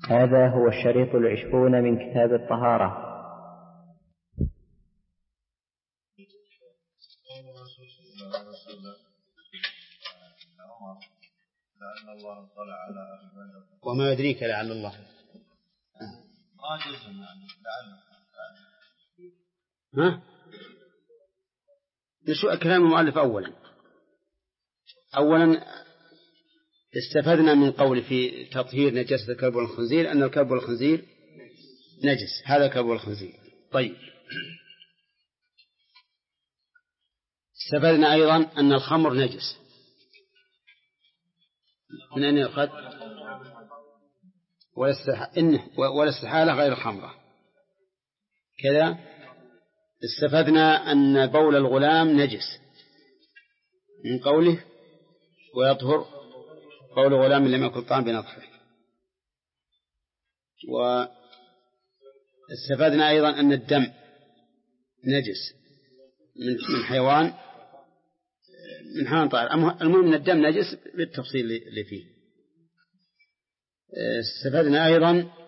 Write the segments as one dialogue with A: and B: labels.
A: هذا هو الشريط 20 من كتاب الطهارة.
B: وما يدريك لعل الله نشوف كلام المؤلف. أولا استفدنا من قول في تطهير نجاسة الكلب والخنزير أن الكلب والخنزير نجس. هذا الكلب والخنزير. طيب، استفدنا أيضا أن الخمر نجس. من أين يؤخذ؟ ولا استحالة غير الخمرة. كذا استفدنا أن بول الغلام نجس من قوله ويطهر بول غلام لم يكن طعام بنطحه. واستفدنا أيضا أن الدم نجس من حيوان طائر. المهم أن الدم نجس بالتفصيل اللي فيه. استفدنا أيضا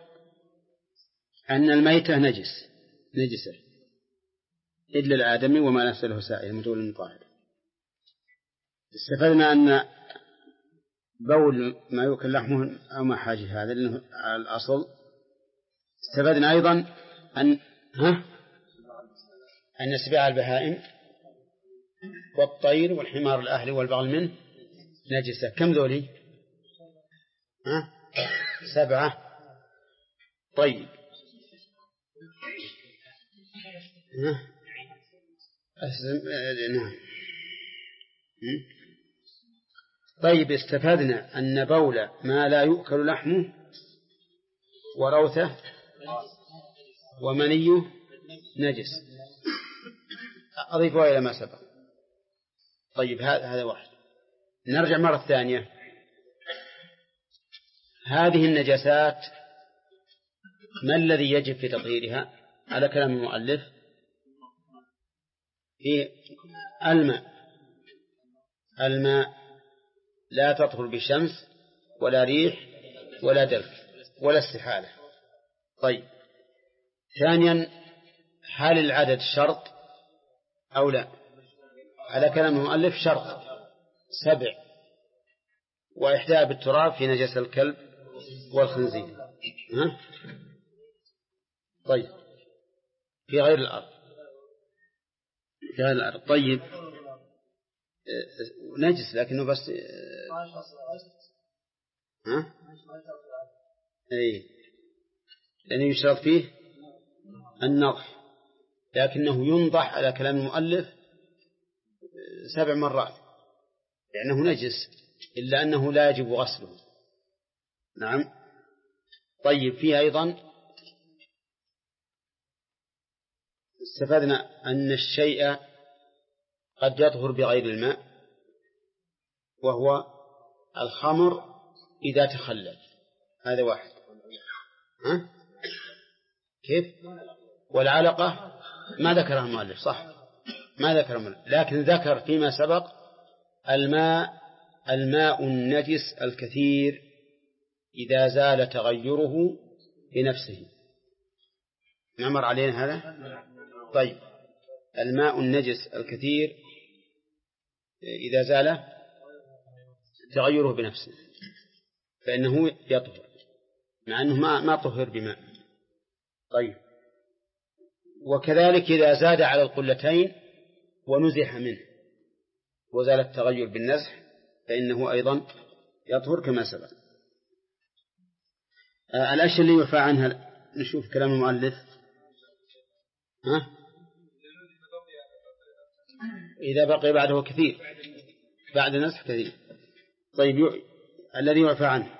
B: أن الميتة نجسة إلا الآدمي وما نسله سائل مدول المطاهر. استفدنا أن بول ما يؤكل لحمه أو ما حاجه هذا لأنه على الأصل. استفدنا أيضا أن سباع البهائم والطير والحمار الأهلي والبغل منه نجسة. كم ذولي؟ 7. طيب، نعم. طيب، استفدنا أن بول ما لا يؤكل لحمه وروثه ومنيه نجس. أضيفها إلى ما سبق. طيب، هذا واحد. نرجع مرة ثانية. هذه النجاسات ما الذي يجب في تطهيرها؟ على كلام المؤلف في الماء لا تطهر بالشمس ولا ريح ولا دلك ولا استحالة. طيب، ثانيا، هل العدد شرط أو لا؟ على كلام المؤلف شرط 7، وإحداها بالتراب في نجاسة الكلب والخنزير. طيب، في غير الأرض. طيب، نجس لكنه بس لأنه يشرط فيه النضح، لكنه ينضح على كلام المؤلف 7 مرات لأنه نجس، إلا أنه لا يجب غسله. نعم. طيب، فيه أيضا استفدنا أن الشيء قد يطهر بغير الماء، وهو الخمر إذا تخلل. هذا واحد. كيف؟ والعلقة ما ذكرها المؤلف، صح، ما ذكر المؤلف، لكن ذكر فيما سبق الماء النجس الكثير إذا زال تغيره بنفسه. نمر علينا هذا. طيب، الماء النجس الكثير إذا زال تغيره بنفسه فإنه يطهر، مع أنه ما طهر بماء. طيب، وكذلك إذا زاد على القلتين ونزح منه وزال التغير بالنزح فإنه أيضا يطهر كما سبق. الأشياء اللي يعفى عنها نشوف كلام المؤلف. إذا بقي بعده كثير، بعد نزح كثير. طيب، الذي يعفى عنه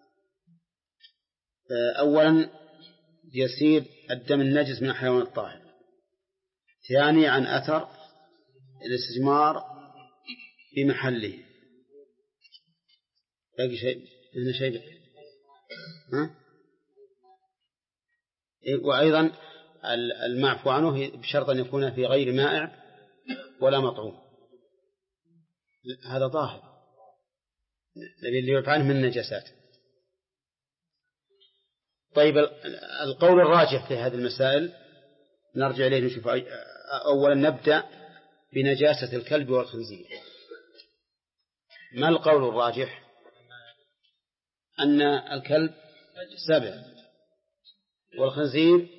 B: أولا يسير الدم النجس من الحيوان الطاهر. ثانيا عن أثر الاستجمار في محله. باقي شيء هنا شيء وأيضا المعفو عنه بشرط أن يكون في غير مائع ولا مطعوم. هذا ظاهر الذي يعفى عنه من النجاسات. طيب القول الراجح في هذه المسائل نرجع إليه نشوف. أولا نبدأ بنجاسة الكلب والخنزير. ما القول الراجح؟ أن الكلب 7 والخنزير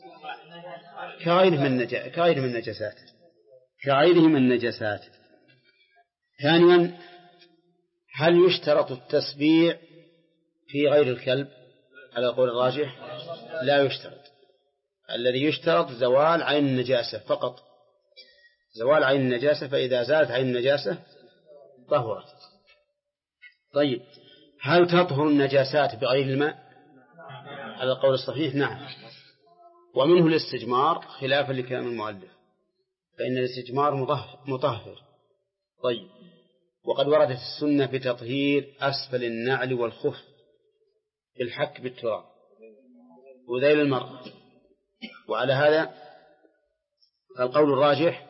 B: كغيره من النجاسات. ثانيا هل يشترط التسبيع في غير الكلب؟ على القول الراجح لا يشترط. الذي يشترط زوال عين النجاسة فقط، زوال عين النجاسة، فإذا زالت عين النجاسة طهرت. طيب هل تطهر النجاسات بغير الماء؟ على القول الصحيح نعم، ومنه الاستجمار خلافا لكلام المؤلف، فإن الاستجمار مطهر. طيب وقد وردت السنة في تطهير أسفل النعل والخف بالحك بالتراب وذيل المرأة. وعلى هذا فالقول الراجح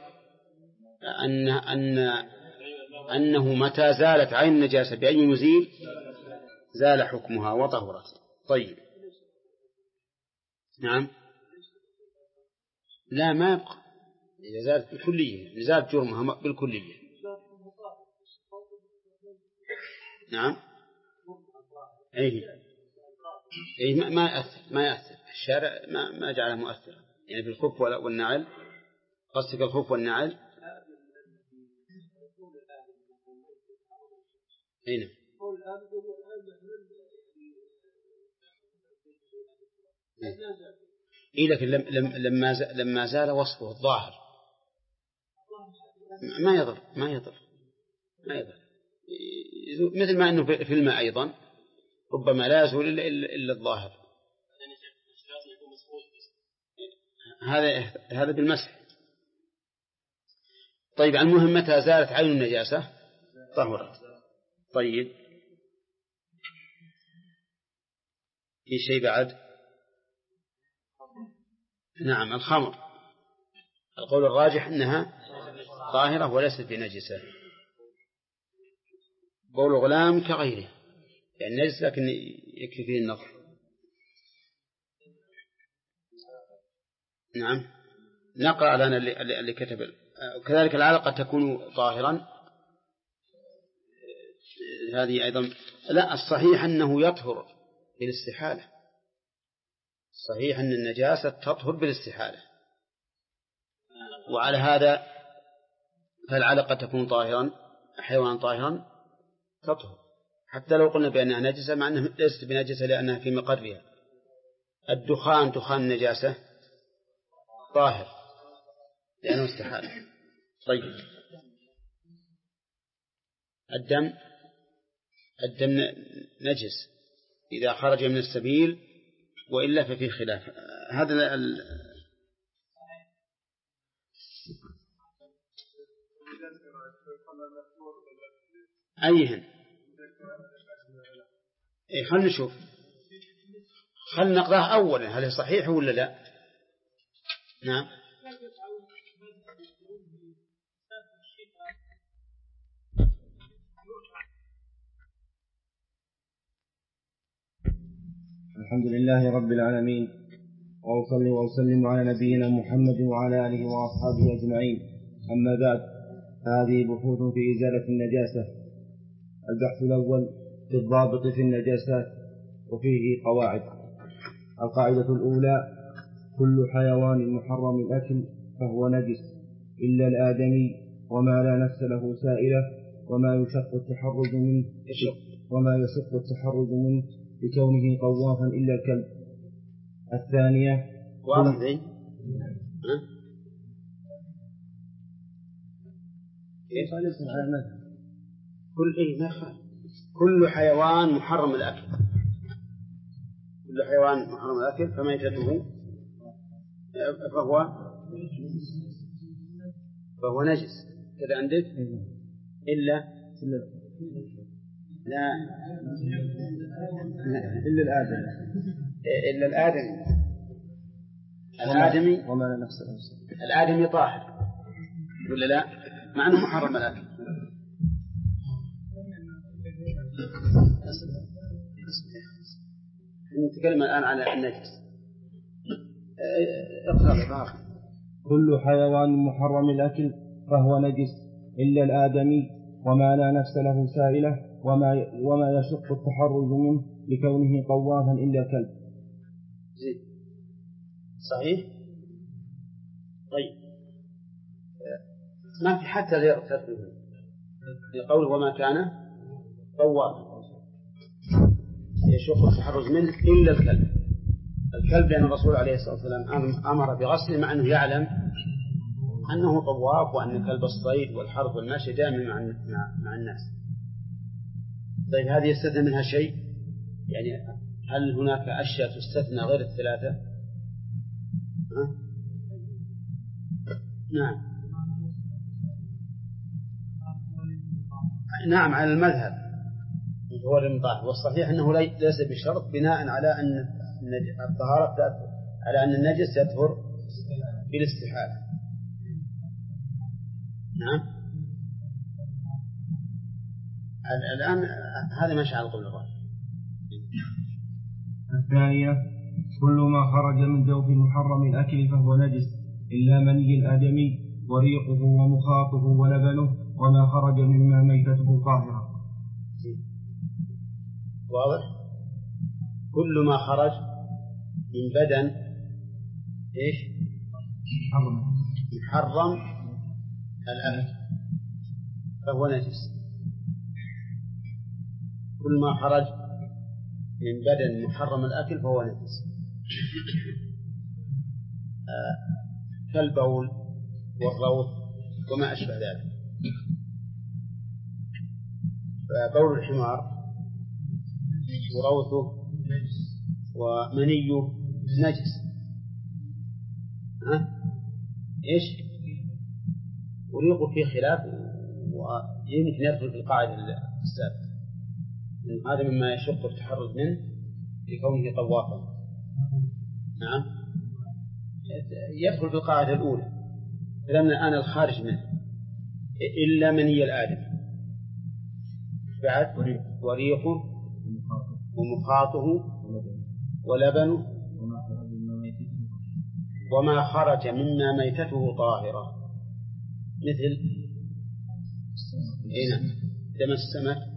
B: أنه متى زالت عين النجاسة بأي مزيل زال حكمها وطهرت. طيب نعم، لا ما يبقى إذا زالت بالكلية، إذا زالت جرمها بالكلية. نعم أيه ما يأثر الشارع ما جعله مؤثرا، يعني في الخف والنعل. قصدك الخف والنعل؟ أين؟ إيه لكن لما زال وصفه الظاهر ما يضر مثل ما أنه في الماء أيضا ربما لا يزول إلا الظاهر. هذا بالمسح. طيب المهم متى زالت عين النجاسة طهرت. طيب في شيء بعد؟ نعم الخمر، القول الراجح أنها طاهرة وليست بنجسة. بول غلام كغيره يعني نجس لكن يكفي فيه النظر. نعم نقرأ لنا اللي كتب. وكذلك العلقة تكون طاهرا، هذه أيضا لا. الصحيح أنه يطهر بالاستحالة، صحيح أن النجاسة تطهر بالاستحالة. وعلى هذا فالعلقة تكون طاهرا، حيوان طاهرا تطهر حتى لو قلنا بأنها نجسة، مع أنها ليست بنجسة لأنها في مقرها. الدخان دخان النجاسة طاهر لأنه استحالة. طيب الدم نجس إذا خرج من السبيل، وإلا ففي خلاف. هذا أيهن خلنا نشوف، خلنا نقرأه أولا هل صحيح ولا لا. نعم
C: الحمد لله رب العالمين، وأصلي وأسلم على نبينا محمد وعلى آله وأصحابه أجمعين. أما بعد، هذه بحوث في إزالة النجاسة. البحث الأول في الضابط في النجاسات، وفيه قواعد. القاعدة الأولى: كل حيوان محرم الأكل فهو نجس إلا الآدمي وما لا نفس له سائلة وما يشق التحرج منه بكونه طوافا إلا الكلب. الثانية
B: واضح ذي كل حيوان محرم الأكل، كل حيوان محرم الأكل فميتته فهو نجس كذا عندك إلا الآدمي
C: وما نفس
B: الآدمي طاهر ولا لا، مع أنه محرم الأكل. نتكلم الآن على النجس. اقرأ.
C: كل حيوان محرم الأكل فهو نجس إلا الآدمي وما لا نفس له سائلة وما يشق التحرز منه لكونه طوافا إلا الكلب.
B: زين صحيح. طيب ما في حتى يغتر منه لقوله وما كان طوافا يشق التحرز منه إلا الكلب. الكلب لأن الرسول عليه الصلاة والسلام أمر بغسله مع أنه يعلم أنه طواف وأن كلب الصيد والحرث والمشي دائما مع الناس. طيب هذه يستثنى منها شيء؟ يعني هل هناك أشياء تستثنى غير الثلاثة؟ نعم على المذهب هو المطاهر، والصحيح أنه ليس بشرط بناء على أن الطهارة على أن النجس يطهر بالاستحالة. نعم الآن هذا ماشي على قول الرأي.
C: الثانية كل ما خرج من جوف محرم الأكل فهو نجس إلا مني الآدمي وريقه ومخاطه ولبنه وما خرج مما ميتته طاهرة.
B: واضح؟ كل ما خرج من بدن إيش؟ محرم الأكل فهو نجس. كل ما خرج من بدن محرم الأكل فهو نجس كالبول والروث وما أشبه ذلك. فبول الحمار وروثه ومنيه نجس. إيش؟ وريقه فيه خلاف ويمكن يدخل في القاعدة السابقة إن هذا مما يشق التحرز منه لكونه طوافا. نعم يدخل في القاعدة الأولى فلما الآن الخارج منه إلا مني الآدم بعد وريقه ومخاطه ولبنه وما خرج مما ميتته طاهرة مثل دم السمك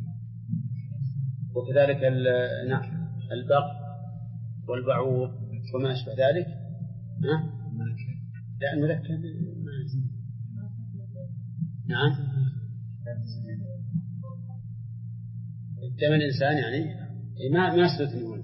B: وكذلك البق والبعوض وما أشبه ذلك. لا المذكر نعم دم الإنسان يعني ما يسلط هنا.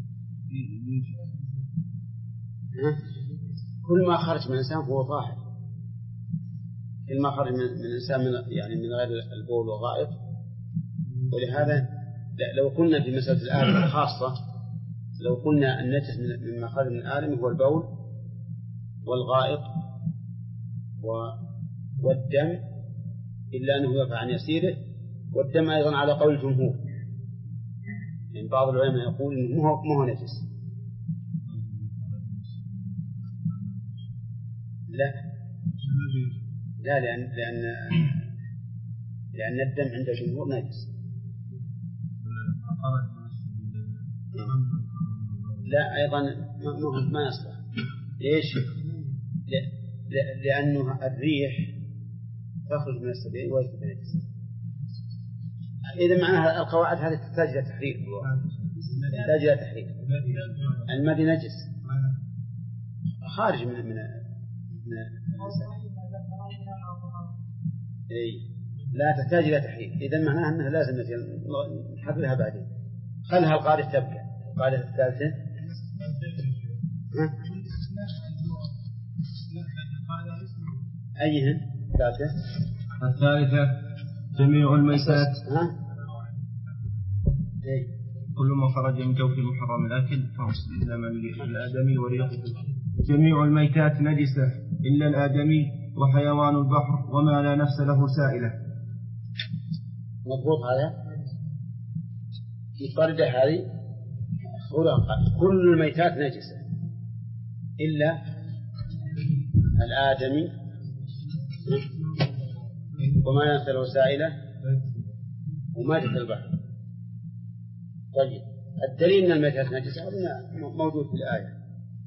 B: كل ما خرج من الإنسان فهو طاهر. كل ما خرج من الإنسان يعني من غير البول والغائط. ولهذا لو قلنا في مسألة الآدم الخاصة لو قلنا النجس مما خرج من الآدم هو البول والغائط والدم إلا أنه يرفع عن يسيره والدم أيضا على قول الجمهور. يعني بعض العلماء يقول إنه ما هو نجس. لا لأن الدم عند الجمهور نجس. لا أيضا ما يصلح. ليش؟ لأنه الريح تخرج من السبيل ويثبت نجس. إذا معناها القواعد هذه تحتاج إلى تحرير. المدي نجس خارج من الإنسان. لا تحتاج إلى تحرير. إذا معناها أنها لازم نحررها بعدين. خلها القاعدة تبقى. القاعدة الثالثة أيها
C: الثالثة جميع الميتات كل ما خرج من جوف محرم الأكل فهو إلا مني الآدمي وريقه. جميع الميتات نجسة إلا الآدمي وحيوان البحر وما لا نفس له سائلة.
B: مضبوط هذا في القاعدة هذه. كل الميتات نجسة إلا الآدمي وما لا نفس له سائلة وماجة البحر. طيب الدليل أن الميتة نجسة موجود في الآية.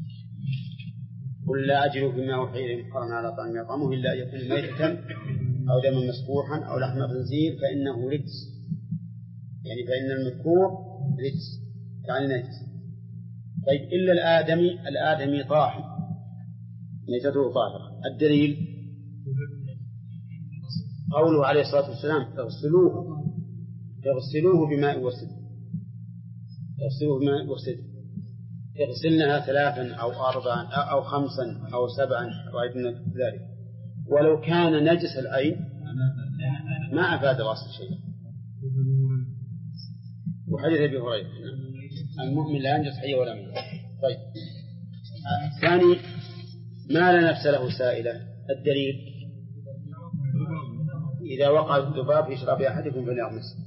B: قل لا أجد فيما أوحي إلي محرما على طعام يطعمه إلا أن يكون ميتة أو دما مسفوحا أو لحم خنزير فإنه رجس، يعني فإن المذكور رجس يعني نجس. طيب إلا الآدمي طاهر ميتته طاهرة. الدليل قوله عليه الصلاة والسلام اغسلوه بماء وسدر، اغسلنها 3 أو 4 أو 5 أو 7 رأيتنا ذلك، ولو كان نجس العين ما أفاد الأصل شيئا. وحديث أبي هريرة المؤمن لا ينجس حيا ولا ميتا. طيب الثاني ما لا نفس له سائلة. الدليل إذا وقع الذباب في شراب أحدكم فليغمس.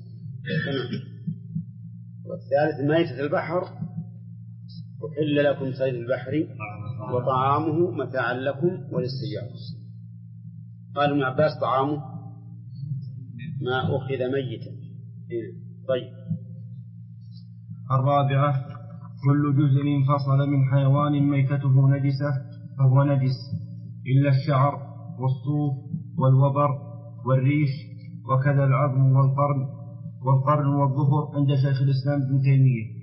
B: والثالث ميتة البحر أحل لكم صيد البحر وطعامه متاعا لكم وللسيارة. قال ابن عباس طعامه ما أخذ ميتا. طيب
C: الرابعة كل جزء انفصل من حيوان ميتته نجسة فهو نجس إلا الشعر والصوف والوبر والريش وكذا العظم والقرن والظفر عند شيخ الإسلام ابن تيمية.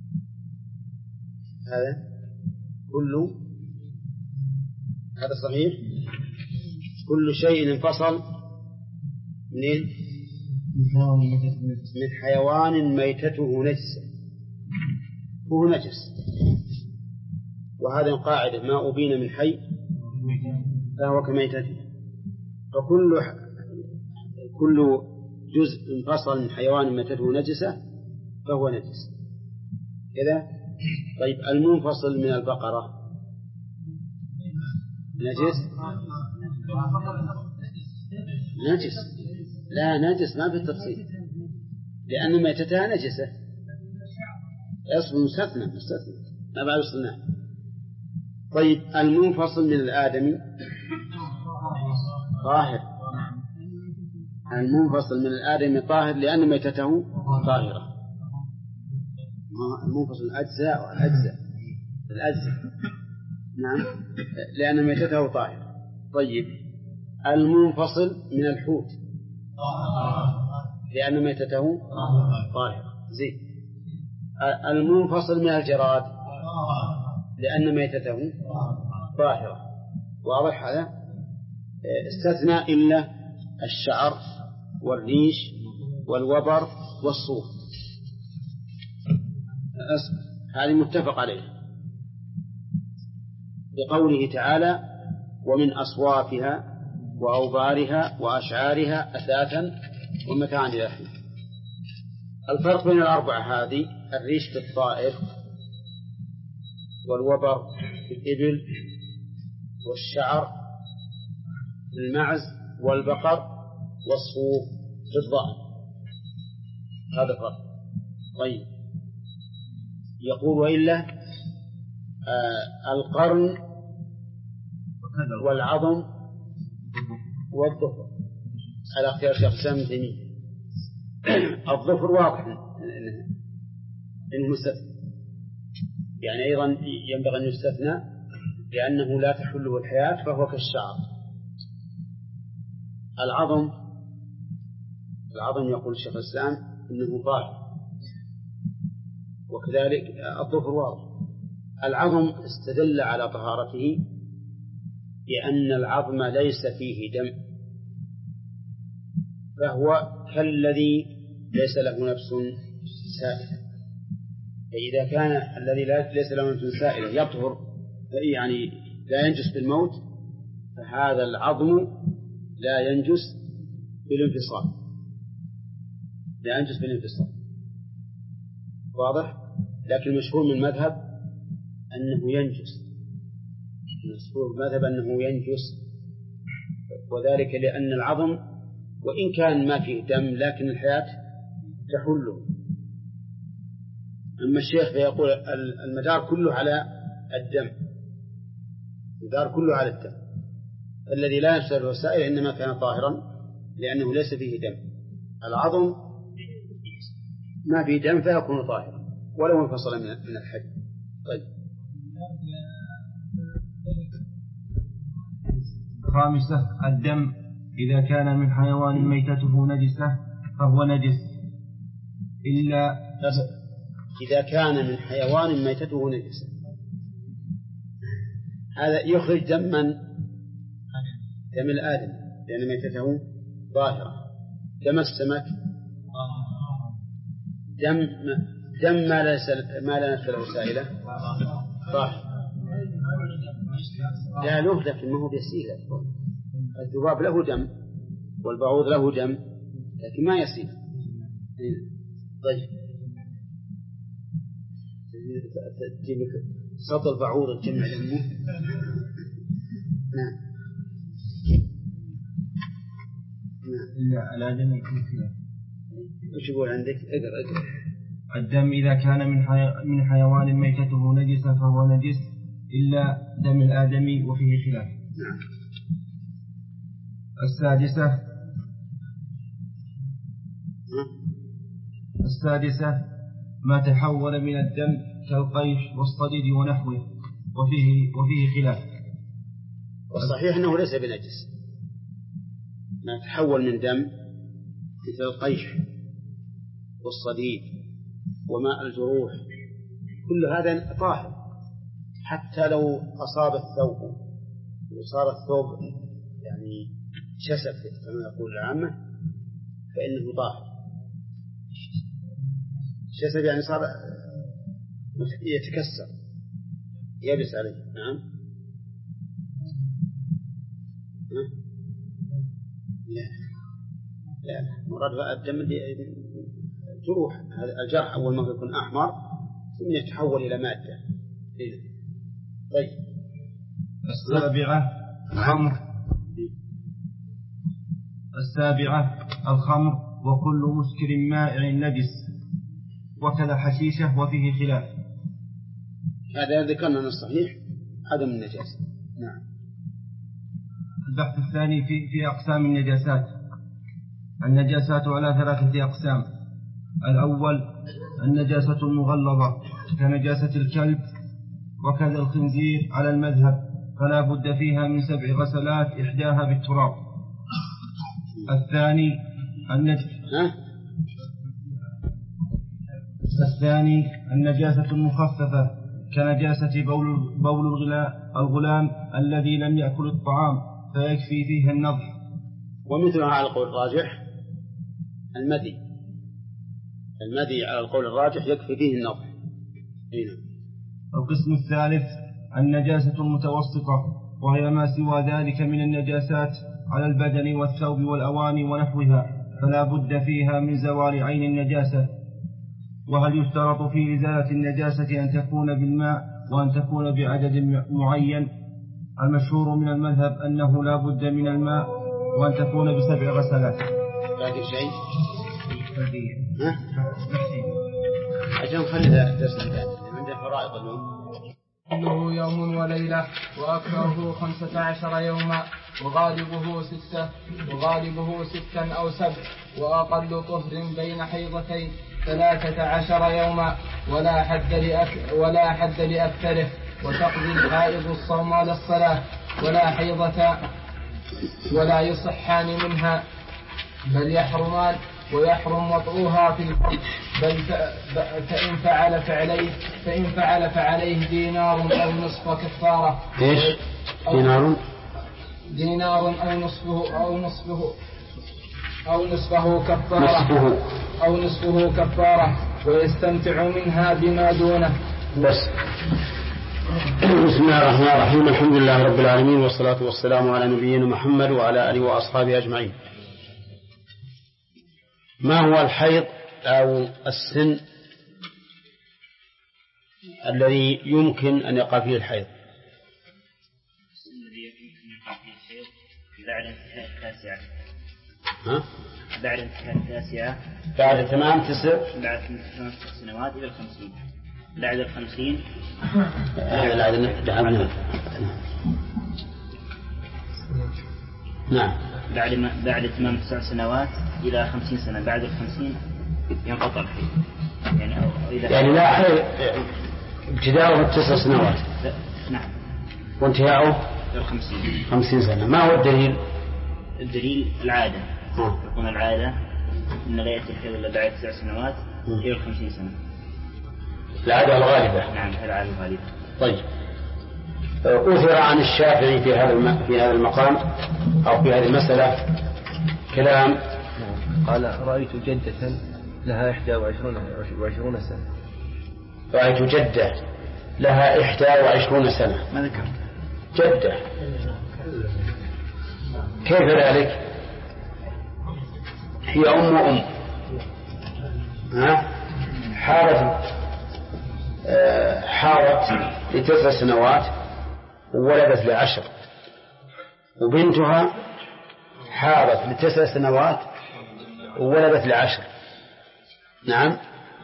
B: هذا صحيح. كل شيء انفصل من حيوان ميتته نجسة هو نجس. وهذا القاعدة ما أبين من حي فهو كميتته. فكل جزء انفصل من حيوان ميتته نجسة فهو نجس كذا. طيب المنفصل من البقرة نجس؟ لا نجس ما في التفصيل لأن ميتتها نجسة أصل مستثنى ما بعد الصناع. طيب المنفصل من الآدمي طاهر. المنفصل من الآدمي طاهر لأن ميتته طاهرة. المنفصل الأجزاء نعم لأن ميتته طاهرة. طيب المنفصل من الحوت لأن ميتته طاهرة زين. المنفصل من الجراد لأن ميتته طاهرة. واضح هذا؟ استثنى إلا الشعر والريش والوبر والصوف. هذه متفق عليه بقوله تعالى ومن أصوافها وأوبارها وأشعارها أثاثا ومتاعا إلى حين. الفرق بين الأربعة هذه الريش في الطائر والوبر في الإبل والشعر في المعز والبقر والصوف في الضأن. هذا فرق. طيب يقول وإلا القرن والعظم والظفر على اختيار شيخ الإسلام ابن تيمية. الظفر واضح إنه مستثنى يعني أيضا ينبغي أن يستثنى لأنه لا تحله الحياة فهو كالشعر. العظم يقول شيخ الإسلام إنه طاهر وكذلك الظفر واضح. العظم استدل على طهارته لأن العظم ليس فيه دم فهو كالذي ليس له نفس سائلة. فإذا كان الذي ليس له نفس سائلة يطهر يعني لا ينجس بالموت فهذا العظم لا ينجس بالانفصال. واضح؟ لكن المشهور من المذهب أنه ينجس وذلك لأن العظم وإن كان ما فيه دم لكن الحياة تحله. أما الشيخ فيقول المدار كله على الدم. الذي لا ينجس الوسائل إنما كان طاهرا لأنه ليس فيه دم. العظم ما فيه دم فيكون طاهرا. ولو انفصل من الحج. طيب.
C: خامسة الدم إذا كان من حيوان ميتته نجسة فهو نجس إلا
B: إذا كان من حيوان ميتته نجسة، هذا يخرج دم الآدم لأن ميتته ظاهرة. دم السمك دم ما لا نفس له سائلة صح لا له، لكن ما هو بيسيل. الذباب له دم والبعوض له دم لكن ما يسيل. طيب تجيب لك سطل البعوض تجمع دمه. نعم
C: إلا الآدم يكون فيها.
B: وش يقول عندك؟ اقرأ.
C: الدم إذا كان من حيوان ميتته نجسة فهو نجس إلا دم الآدمي وفيه خلاف.
B: نعم.
C: السادسة ما تحول من الدم كالقيش والصديد ونحوه وفيه خلاف.
B: والصحيح أنه ليس بنجس ما تحول من دم مثل القيش والصديد وماء الجروح، كل هذا طاهر حتى لو أصاب الثوب وصار الثوب يعني شسف كما يقول العامة فإنه طاهر. شسف يعني صار يتكسر يبس عليه. نعم. لا مراد الدم جروح، الجرح أول ما يكون أحمر ثم يتحول إلى مادة. طيب.
C: السابعة الخمر وكل مسكر مائع نجس وكذا حشيشة وفيه خلاف.
B: هذا ذكرنا من الصحيح عدم النجاسة. نعم.
C: البحث الثاني في أقسام النجاسات. النجاسات على 3 أقسام. الأول النجاسة المغلظة كنجاسة الكلب وكذا الخنزير على المذهب، فلا بد فيها من 7 غسلات إحداها بالتراب. الثاني النجاسة المخففة كنجاسة بول الغلام الذي لم يأكل الطعام فيكفي فيه النضح.
B: ومثلها على القول الراجح المذي على القول الراجح يكفي فيه النضح.
C: القسم الثالث النجاسة المتوسطة وهي ما سوى ذلك من النجاسات على البدن والثوب والأواني ونحوها، فلا بد فيها من زوال عين النجاسة. وهل يشترط في إزالة النجاسة أن تكون بالماء وأن تكون بعدد معين؟ المشهور من المذهب أنه لا بد من الماء وأن تكون ب7 غسلات.
B: باقي شيء؟ عشان خلي ذا درسنا عند فرائض اليوم.
D: كله يوم وليلة وأكثره 15 يوما وغالبه 6 أو 7 وأقل طهر بين حيضتين 13 يوما ولا حد لأكثره. وتقضي الحائض الصوم للصلاة ولا حيضة ولا يصحان منها بل يحرمان ويحرم وطئها في الفرج فإن فعل فعليه دينار أو نصف كفارة.
B: إيش؟
D: دينار أو نصفه كفارة ويستمتع منها بما دونه.
B: بس. بسم الله الرحمن الرحيم. الحمد لله رب العالمين والصلاة والسلام على نبينا محمد وعلى آله وأصحابه أجمعين. ما هو الحيض أو السن الذي يمكن أن يقع فيه الحيض؟
E: السن الذي يمكن أن يقع فيه الحيض بعد انتهاء التاسعة. بعد انتهاء التاسعة.
B: بعد تمام 9
E: سنوات إلى 50. بعد 50.
B: نعم.
E: بعد تمام 9 سنوات إلى 50 سنة. بعد 50 ينقطع الحيض يعني أو
B: يعني لا حيض ابتداؤه 9 سنوات.
E: نعم.
B: وانتهاؤه 50 سنة. ما هو الدليل؟
E: الدليل العادة. يكون العادة إن لا يأتي الحيض إلا بعد 9 سنوات إلى 50 سنة.
B: العادة الغالبة.
E: نعم العادة الغالبة.
B: طيب أثر عن الشافعي في هذا المقام أو في هذه المسألة كلام.
C: قال رأيت جدة لها 21 سنة.
B: رأيت جدة لها 21 سنة.
E: ما ذكر
B: جدة. كيف ذلك؟ هي أم حارت ل9 سنوات وولدت ل10 وبنتها حارت ل9 سنوات وولدت ل10. نعم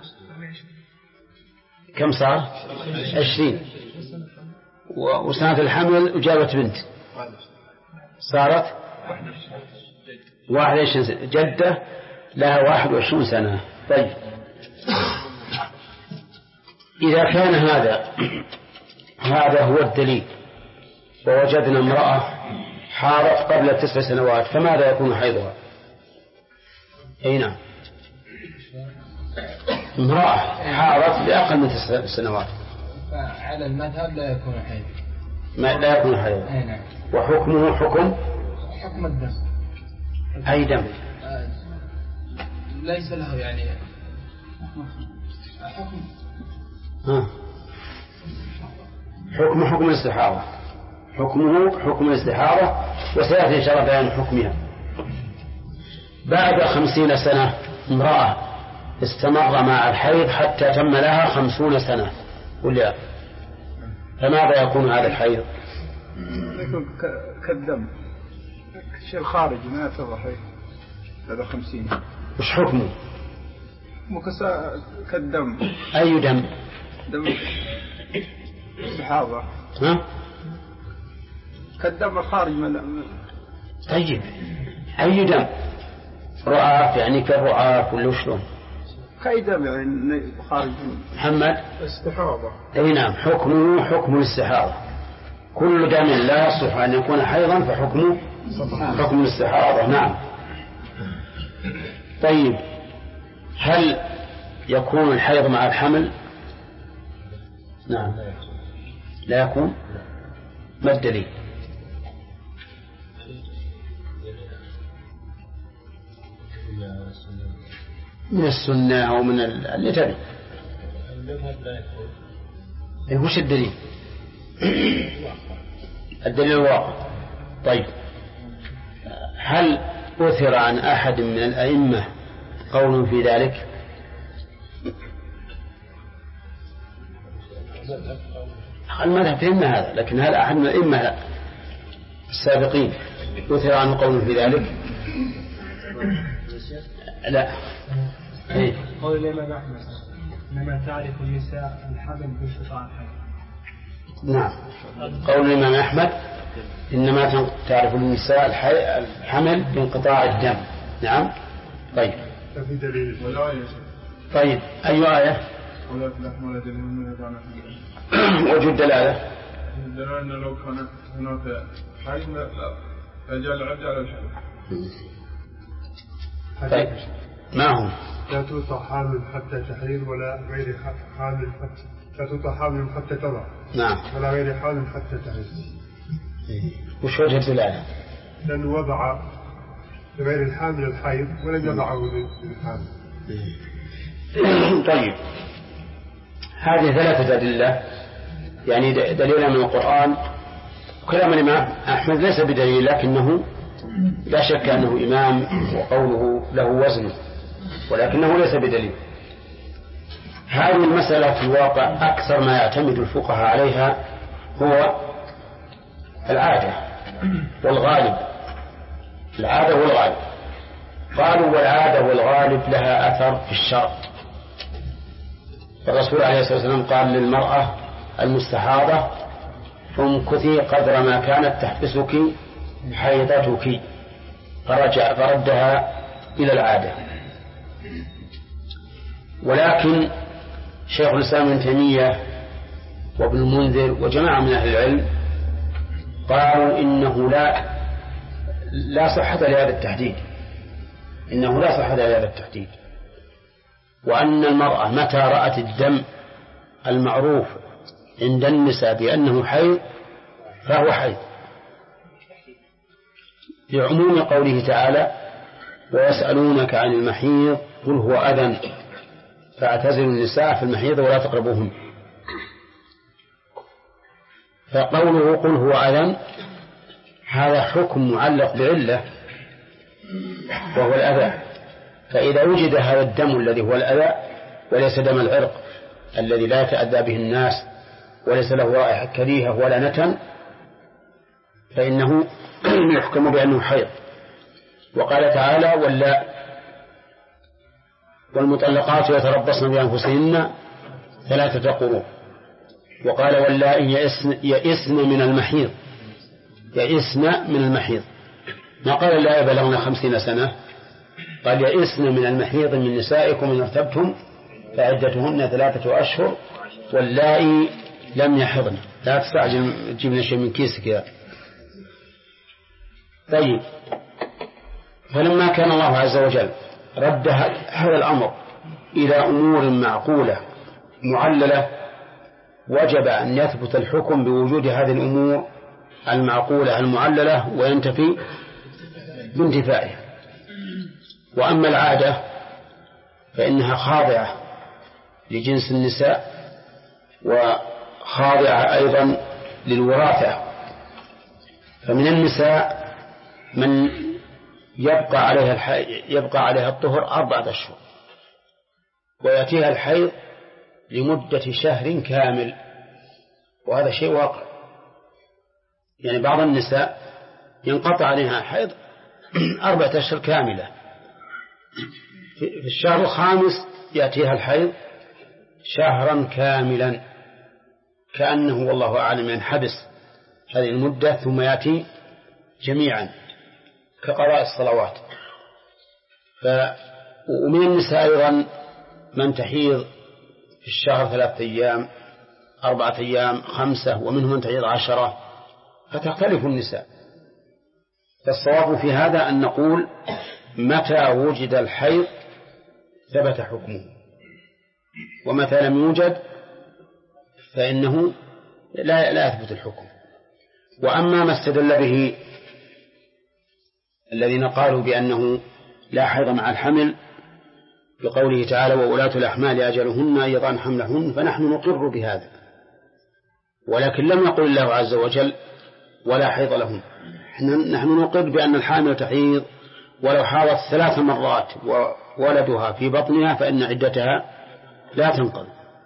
B: كم صار؟ 20. وسنة الحمل وجابت بنت صارت 21 سنة. جدة لها 21 سنة. طيب إذا كان هذا هو الدليل ووجدنا امرأة حارت قبل 9 سنوات فماذا يكون حيضها؟ أي نعم امرأة حارت بأقل من 9 سنوات
D: على المذهب لا يكون حيض.
B: لا يكون حيض.
D: نعم.
B: وحكمه حكم
D: الدم.
B: أي دم
D: ليس له يعني
B: حكم الاستحاضة. حكمه حكم الاستحاضة وسيأتي إن شاء الله بيان حكمها. بعد 50 سنة امرأة استمر مع الحيض حتى تم لها 50 سنة ولا فماذا يكون هذا الحيض؟
F: يكون كالدم شيء خارجي ما يعتبر حيض. هذا 50.
B: وش حكمه؟
F: كالدم.
B: أي دم؟
F: دم استحاضة. كالدم الخارج من.
B: طيب أي دم؟ رعاف يعني كالرعاف ولا شلون؟
F: كأي دم يعني خارج.
B: محمد
F: استحاضة.
B: أي نعم حكمه حكم الاستحاضة. كل دم لا يصح أن يكون حيضا فحكمه حكم الاستحاضة. نعم. طيب هل يكون الحيض مع الحمل؟ نعم لا يكون. ما الدليل؟ من السنة أو من اللي تبي. وش الدليل؟ الدليل الواقع. طيب هل أثر عن أحد من الأئمة قول في ذلك؟ المذهب فهمنا هذا لكن هل أحد من الأئمة السابقين أثر عن قول في ذلك؟ لا.
G: قول الإمام أحمد إنما تعرف النساء الحمل بانقطاع الحيض.
B: نعم قول الإمام أحمد إنما تعرف النساء الحمل بانقطاع الدم. نعم. طيب
F: في دليل والآية.
B: طيب أي آية؟ وجود دلالة.
F: أن لو كان هناك حيض رجال عد على الحيض.
B: طيب ما هو؟
F: لا توطى حامل حتى تحيض ولا غير حامل حتى لا توطى حامل حتى تضع.
B: نعم.
F: ولا غير حامل حتى تحيض.
B: وش وجه الدلالة؟
F: لأنه وضع غير الحامل الحيض ولم يضعه للحامل.
B: طيب هذه 3 أدلة يعني دليل من القرآن. كلام الإمام أحمد ليس بدليل لكنه لا شك أنه إمام وقوله له وزن ولكنه ليس بدليل. هذه المسألة في الواقع أكثر ما يعتمد الفقهاء عليها هو العادة والغالب. العادة والغالب. قالوا والعادة والغالب لها أثر في الشرع. الرسول عليه الصلاة والسلام قال للمرأة المستحاضة فامكثي قدر ما كانت تحبسك حيضتك فردها إلى العادة. ولكن شيخ الإسلام ابن تيمية وابن المنذر وجماعة من أهل العلم قالوا إنه لا صحة لهذا التحديد، إنه لا صحة لهذا التحديد، وأن المرأة متى رأت الدم المعروف عند النساء بأنه حيض فهو حيض، لعموم قوله تعالى: ويسألونك عن المحيض قل هو أذى فاعتزلوا النساء في المحيض ولا تقربوهن. فقوله قل هو أذى هذا حكم معلق بعلة وهو الأذى، فإذا وجد هذا الدم الذي هو الأذى وليس دم العرق الذي لا يتأذى به الناس وليس له رائحة كريهة ولا نتن فإنه يحكم بأنه حيض. وقال تعالى: والمطلقات يتربصن بأنفسهن 3 قروء. وقال: واللائي يئسن من المحيض، يئسن من المحيض، ما قال اللائي بلغن 50 سنة، قال: يئسن من المحيض من نسائكم إن ارتبتم فعدتهن 3 أشهر واللائي لم يحضن. لا تستعجل تجيب لنا شيء من كيسك يا. طيب، فلما كان الله عز وجل رد هذا الأمر إلى أمور معقولة معللة وجب أن يثبت الحكم بوجود هذه الأمور المعقولة المعللة وينتفي بانتفائها. وأما العادة فإنها خاضعة لجنس النساء وخاضعة أيضا للوراثة، فمن النساء من يبقى عليها الطهر 4 أشهر ويأتيها الحيض لمدة شهر كامل، وهذا شيء واقع. يعني بعض النساء ينقطع عليها حيض 4 أشهر كاملة، في الشهر الخامس يأتيها الحيض شهرا كاملا، كأنه والله أعلم ينحبس هذه المدة ثم يأتي جميعا كقضاء الصلوات. ومن النساء أيضا من تحيض في الشهر 3 أيام 4 أيام 5، ومنهم من تحيض 10، فتختلف النساء. فالصواب في هذا أن نقول متى وجد الحيض ثبت حكمه، ومتى لم يوجد فإنه لا يثبت الحكم. وأما ما استدل به الذين قالوا بأنه لا حيض مع الحمل بقوله تعالى: وأولاة الأحمال أجلهن أن يضعن حملهن، فنحن نقر بهذا، ولكن لم يقل الله عز وجل ولا حيض لهن. نحن نقر بأن الحامل تحيض ولو حاضت 3 مرات وولدها في بطنها فإن عدتها لا تنقضي.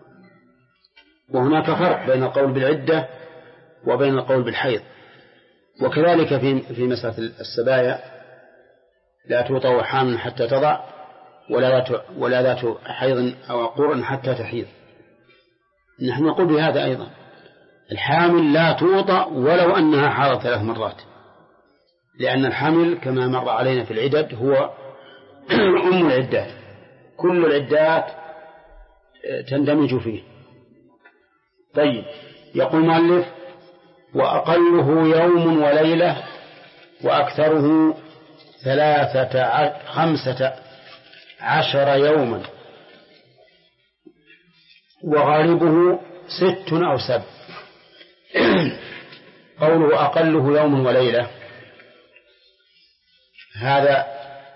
B: وهناك فرق بين القول بالعدة وبين القول بالحيض. وكذلك في مسألة السبايا لا توطأ حامل حتى تضع ولا ذات حيض أو قرء حتى تحيض. نحن نقول بهذا أيضا، الحامل لا توطأ ولو أنها حاضت 3 مرات، لأن الحمل كما مر علينا في العدد هو أم العدات، كل العدات تندمج فيه. طيب، يقول المؤلف: وأقله يوم وليلة وأكثره 15 يوما وغالبه 6 أو 7. قوله أقله يوم وليلة هذا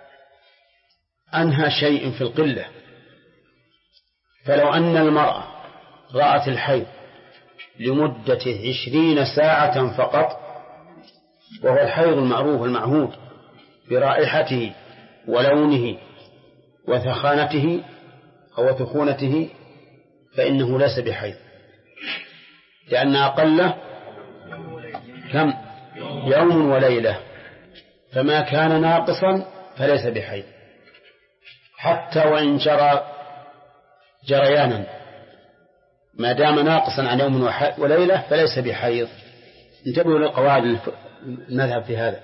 B: أنهى شيء في القلة. فلو أن المرأة رأت الحيض لمدة 20 ساعة فقط، وهو الحيض المعروف المعهود برائحته ولونه وثخانته أو ثخونته، فإنه ليس بحيض، لأن أقله كم؟ يوم وليلة، فما كان ناقصا فليس بحيض، حتى وإن جرى جريانا ما دام ناقصا عن يوم وليلة فليس بحيض. انتبهوا لقواعد المذهب في هذا.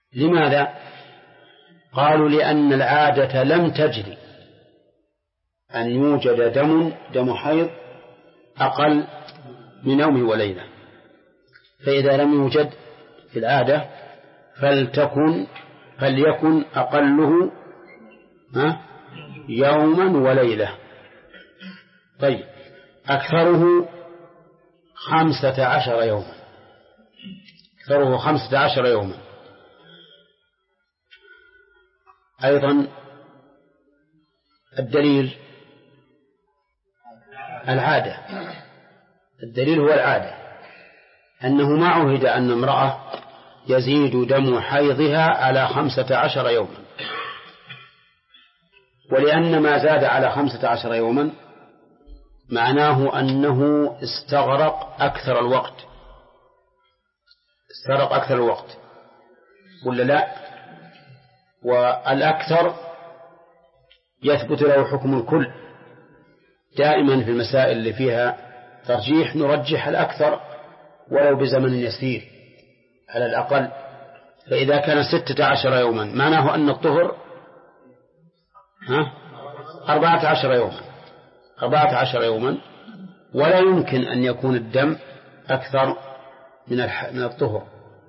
B: لماذا؟ قالوا: لأن العادة لم تجري أن يوجد دم حيض أقل من يوم وليلة. فإذا لم يوجد في العادة فليكن أقله يوما وليلة. طيب أكثره 15 يوما، أكثره 15 يوما. أيضا الدليل العادة، الدليل هو العادة، أنه ما عهد أن امرأة يزيد دم حيضها على 15 يوما، ولأن ما زاد على 15 يوما معناه أنه استغرق أكثر الوقت، ولا لا؟ والأكثر يثبت له حكم الكل. دائما في المسائل اللي فيها ترجيح نرجح الأكثر ولو بزمن يسير على الأقل. فإذا كان 16 يوما معناه أن الطهر 14 يوما، ولا يمكن أن يكون الدم أكثر من الطهر،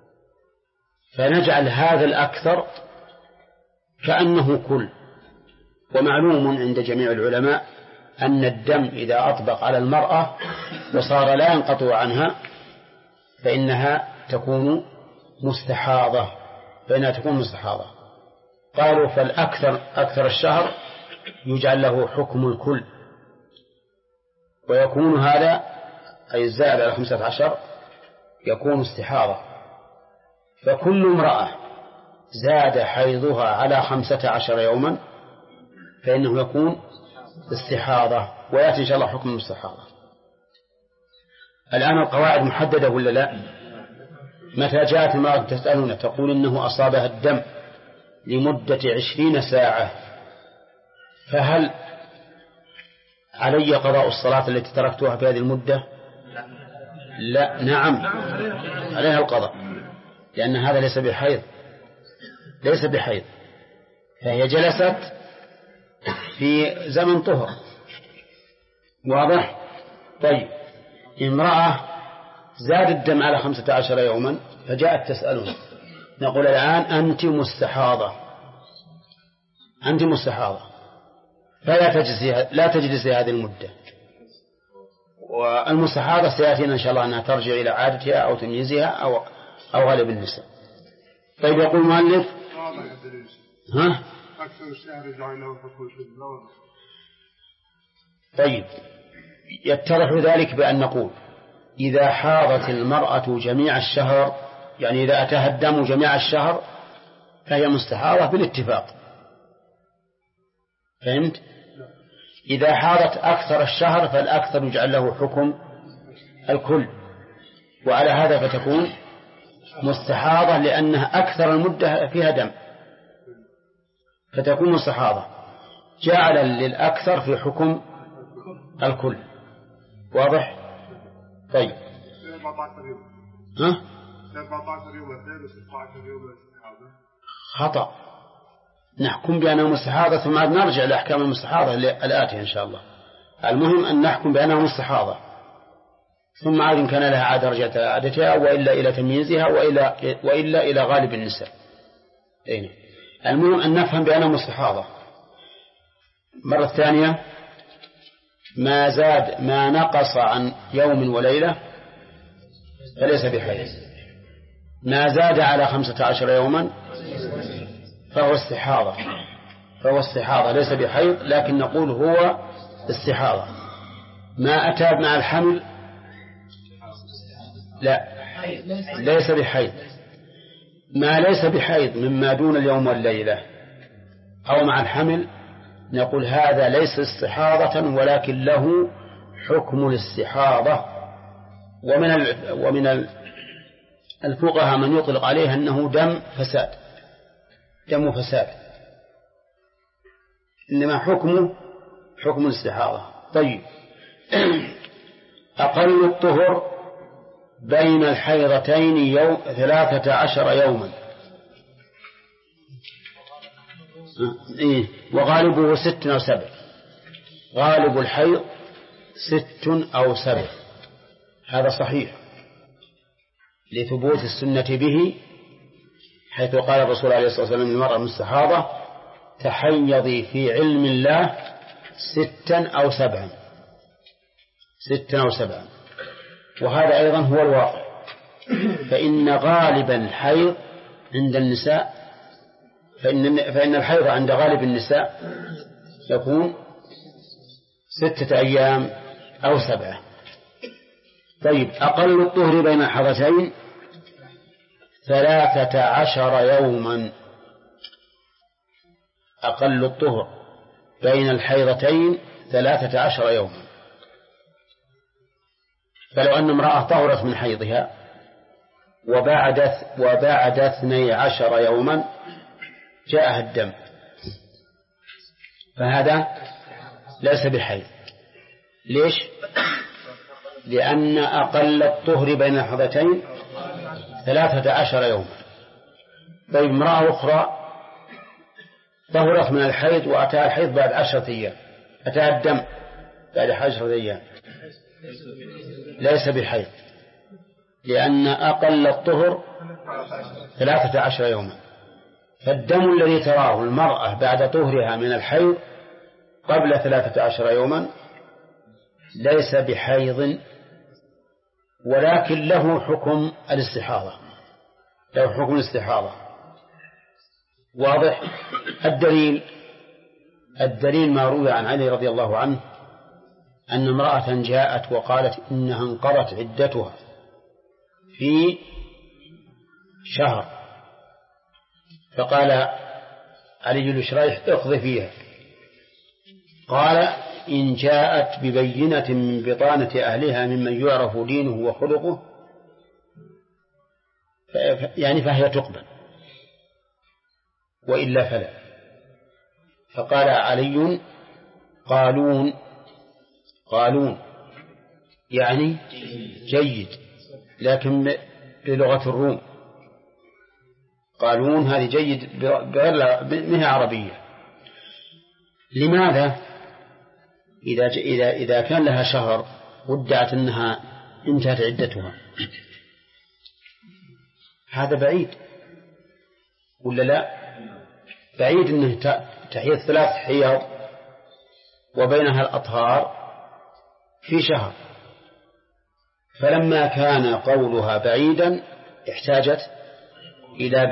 B: فنجعل هذا الأكثر كأنه كل. ومعلوم عند جميع العلماء أن الدم إذا أطبق على المرأة وصار لا ينقطع عنها فإنها تكون مستحاضة، قالوا أكثر الشهر يجعل له حكم الكل، ويكون هذا أي الزائد على 15 يكون استحاضة. فكل امرأة زاد حيضها على 15 يوما فإنه يكون استحاضة، ويأتي إن شاء الله حكم الاستحاضة. الآن القواعد محددة ولا لا؟ متى جاءت المرأة تسألون تقول إنه أصابها الدم لمدة 20 ساعة، فهل علي قضاء الصلاة التي تركتها في هذه المدة؟ لا، نعم عليها القضاء، لأن هذا ليس بحيض، فهي جلست في زمن طهر. واضح؟ طيب امرأة زاد الدم على 15 يوما فجاءت تسألون، نقول الآن أنت مستحاضة لا تجلسي هذه المدة، والمستحاضة سيأتينا إن شاء الله أنها ترجع إلى عادتها أو تمييزها أو غالب النساء. طيب يقول المؤلف
F: أكثر الشهر يجعل له حكم الكل.
B: طيب يتضح ذلك بأن نقول إذا حاضت المرأة جميع الشهر، يعني إذا أتاها الدم جميع الشهر فهي مستحاضة بالاتفاق، فهمت؟ إذا حاضت أكثر الشهر فالأكثر يجعل له حكم الكل، وعلى هذا فتكون مستحاضة لأنها أكثر المدة فيها دم فتكون مستحاضة، جعل للأكثر في حكم الكل. واضح؟ طيب
F: 14 يوم 14 يوم و 16 يوم
B: خطأ، نحكم بأنه مستحاضة ثم نرجع لأحكام المستحاضة الآتية إن شاء الله. المهم أن نحكم بأنه مستحاضة ثم عاد إن كان لها عادة رجعت إلى عادتها، وإلا إلى تمييزها، وإلا إلى غالب النساء. المهم أن نفهم بأنه مستحاضة. مرة ثانية ما نقص عن يوم وليلة فليس بحيض، ما زاد على 15 يوما فهو استحاضة ليس بحيض، لكن نقول هو استحاضة. ما أتى مع الحمل لا ليس بحيض، ما ليس بحيض مما دون اليوم والليلة أو مع الحمل نقول هذا ليس استحاضة ولكن له حكم الاستحاضة. ومن الفقهاء من يطلق عليه أنه دم فساد، إنما حكم الاستحاضة. طيب أقل الطهر بين الحيضتين 13 يوما، وغالبه 6 أو 7، غالب الحيض 6 أو 7. هذا صحيح لثبوت السنة به، حيث قال الرسول عليه الصلاة والسلام للمرأة المستحاضة: تحيضي في علم الله 6 أو 7. 6 أو 7. وهذا أيضا هو الواقع، فإن غالبا الحيض عند النساء فإن الحيض عند غالب النساء يكون 6 أيام أو 7. طيب، أقل الطهر بين الحيضتين 13 يوما. أقل الطهر بين الحيضتين 13 يوما. فلو أن امرأة طهرت من حيضها وبعد 12 يوما جاءها الدم، فهذا ليس بحيض. ليش؟ لأن أقل الطهر بين الحيضتين 13 يوما. طيب، امرأة أخرى طهرت من الحيض وأتاها الحيض بعد 10 أيام، أتاها الدم بعد 10 أيام، ليس بحيض، لأن أقل الطهر 13 يوما. فالدم الذي تراه المرأة بعد طهرها من الحيض قبل 13 يوما ليس بحيض، ولكن له حكم الاستحاضة، له حكم الاستحاضة. واضح؟ الدليل ما روي عن علي رضي الله عنه أن امرأة جاءت وقالت إنها انقضت عدتها في شهر، فقال علي بن شريح: اقض فيها. قال: إن جاءت ببينة من بطانة أهلها ممن يعرف دينه وخلقه فهي تقبل، وإلا فلا. فقال علي: قالون يعني جيد، لكن بلغة الروم. قالون هذه جيد منها عربية. لماذا؟ إذا كان لها شهر وادعت أنها انتهت عدتها، هذا بعيد ولا لا؟ بعيد أنه تحيض 3 حيض وبينها الأطهار في شهر. فلما كان قولها بعيدا احتاجت إلى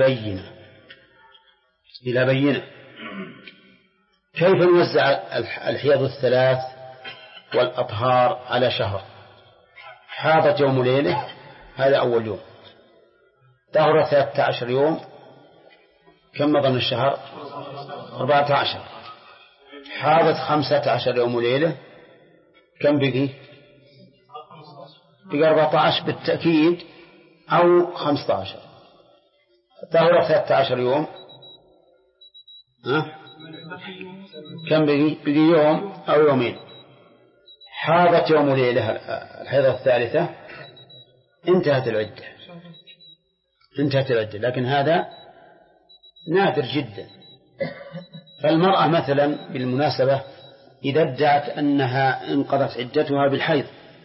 B: بينة. كيف نوزع الحيض 3 والأطهار على شهر؟ حاضت يوم ليلة، هذا أول يوم. طهر 13 يوم، كم مضى من الشهر؟ 14. حاضت 15 يوم ليلة، كم بقي 14 بالتأكيد أو 15. طهر 13 يوم، كم بقي يوم أو يومين. حاضت يوم ليلة الحيضة 3، انتهت العدة. لكن هذا نادر جدا. فالمرأة مثلا بالمناسبة إذا ادعت أنها انقضت عدتها بالحيض،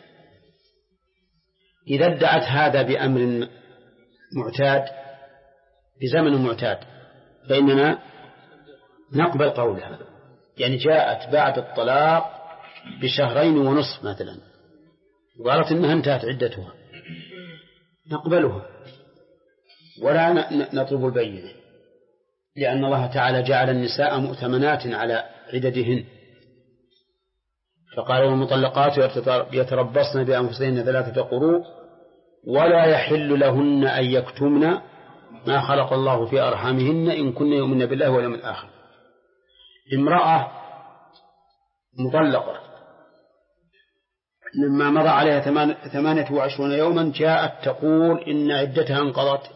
B: إذا ادعت هذا بأمر معتاد بزمن معتاد فإننا نقبل قولها. يعني جاءت بعد الطلاق ب2.5 مثلا وقالت إنها انتهت عدتها، نقبلها ولا نطلب البينة، لأن الله تعالى جعل النساء مؤتمنات على عددهن. فقال: والمطلقات يتربصن بأنفسهن 3 قروء ولا يحل لهن أن يكتمن ما خلق الله في أرحامهن إن كن يؤمن بالله واليوم الآخر. امرأة مطلقة لما مضى عليها 28 يوما جاءت تقول إن عدتها انقضت،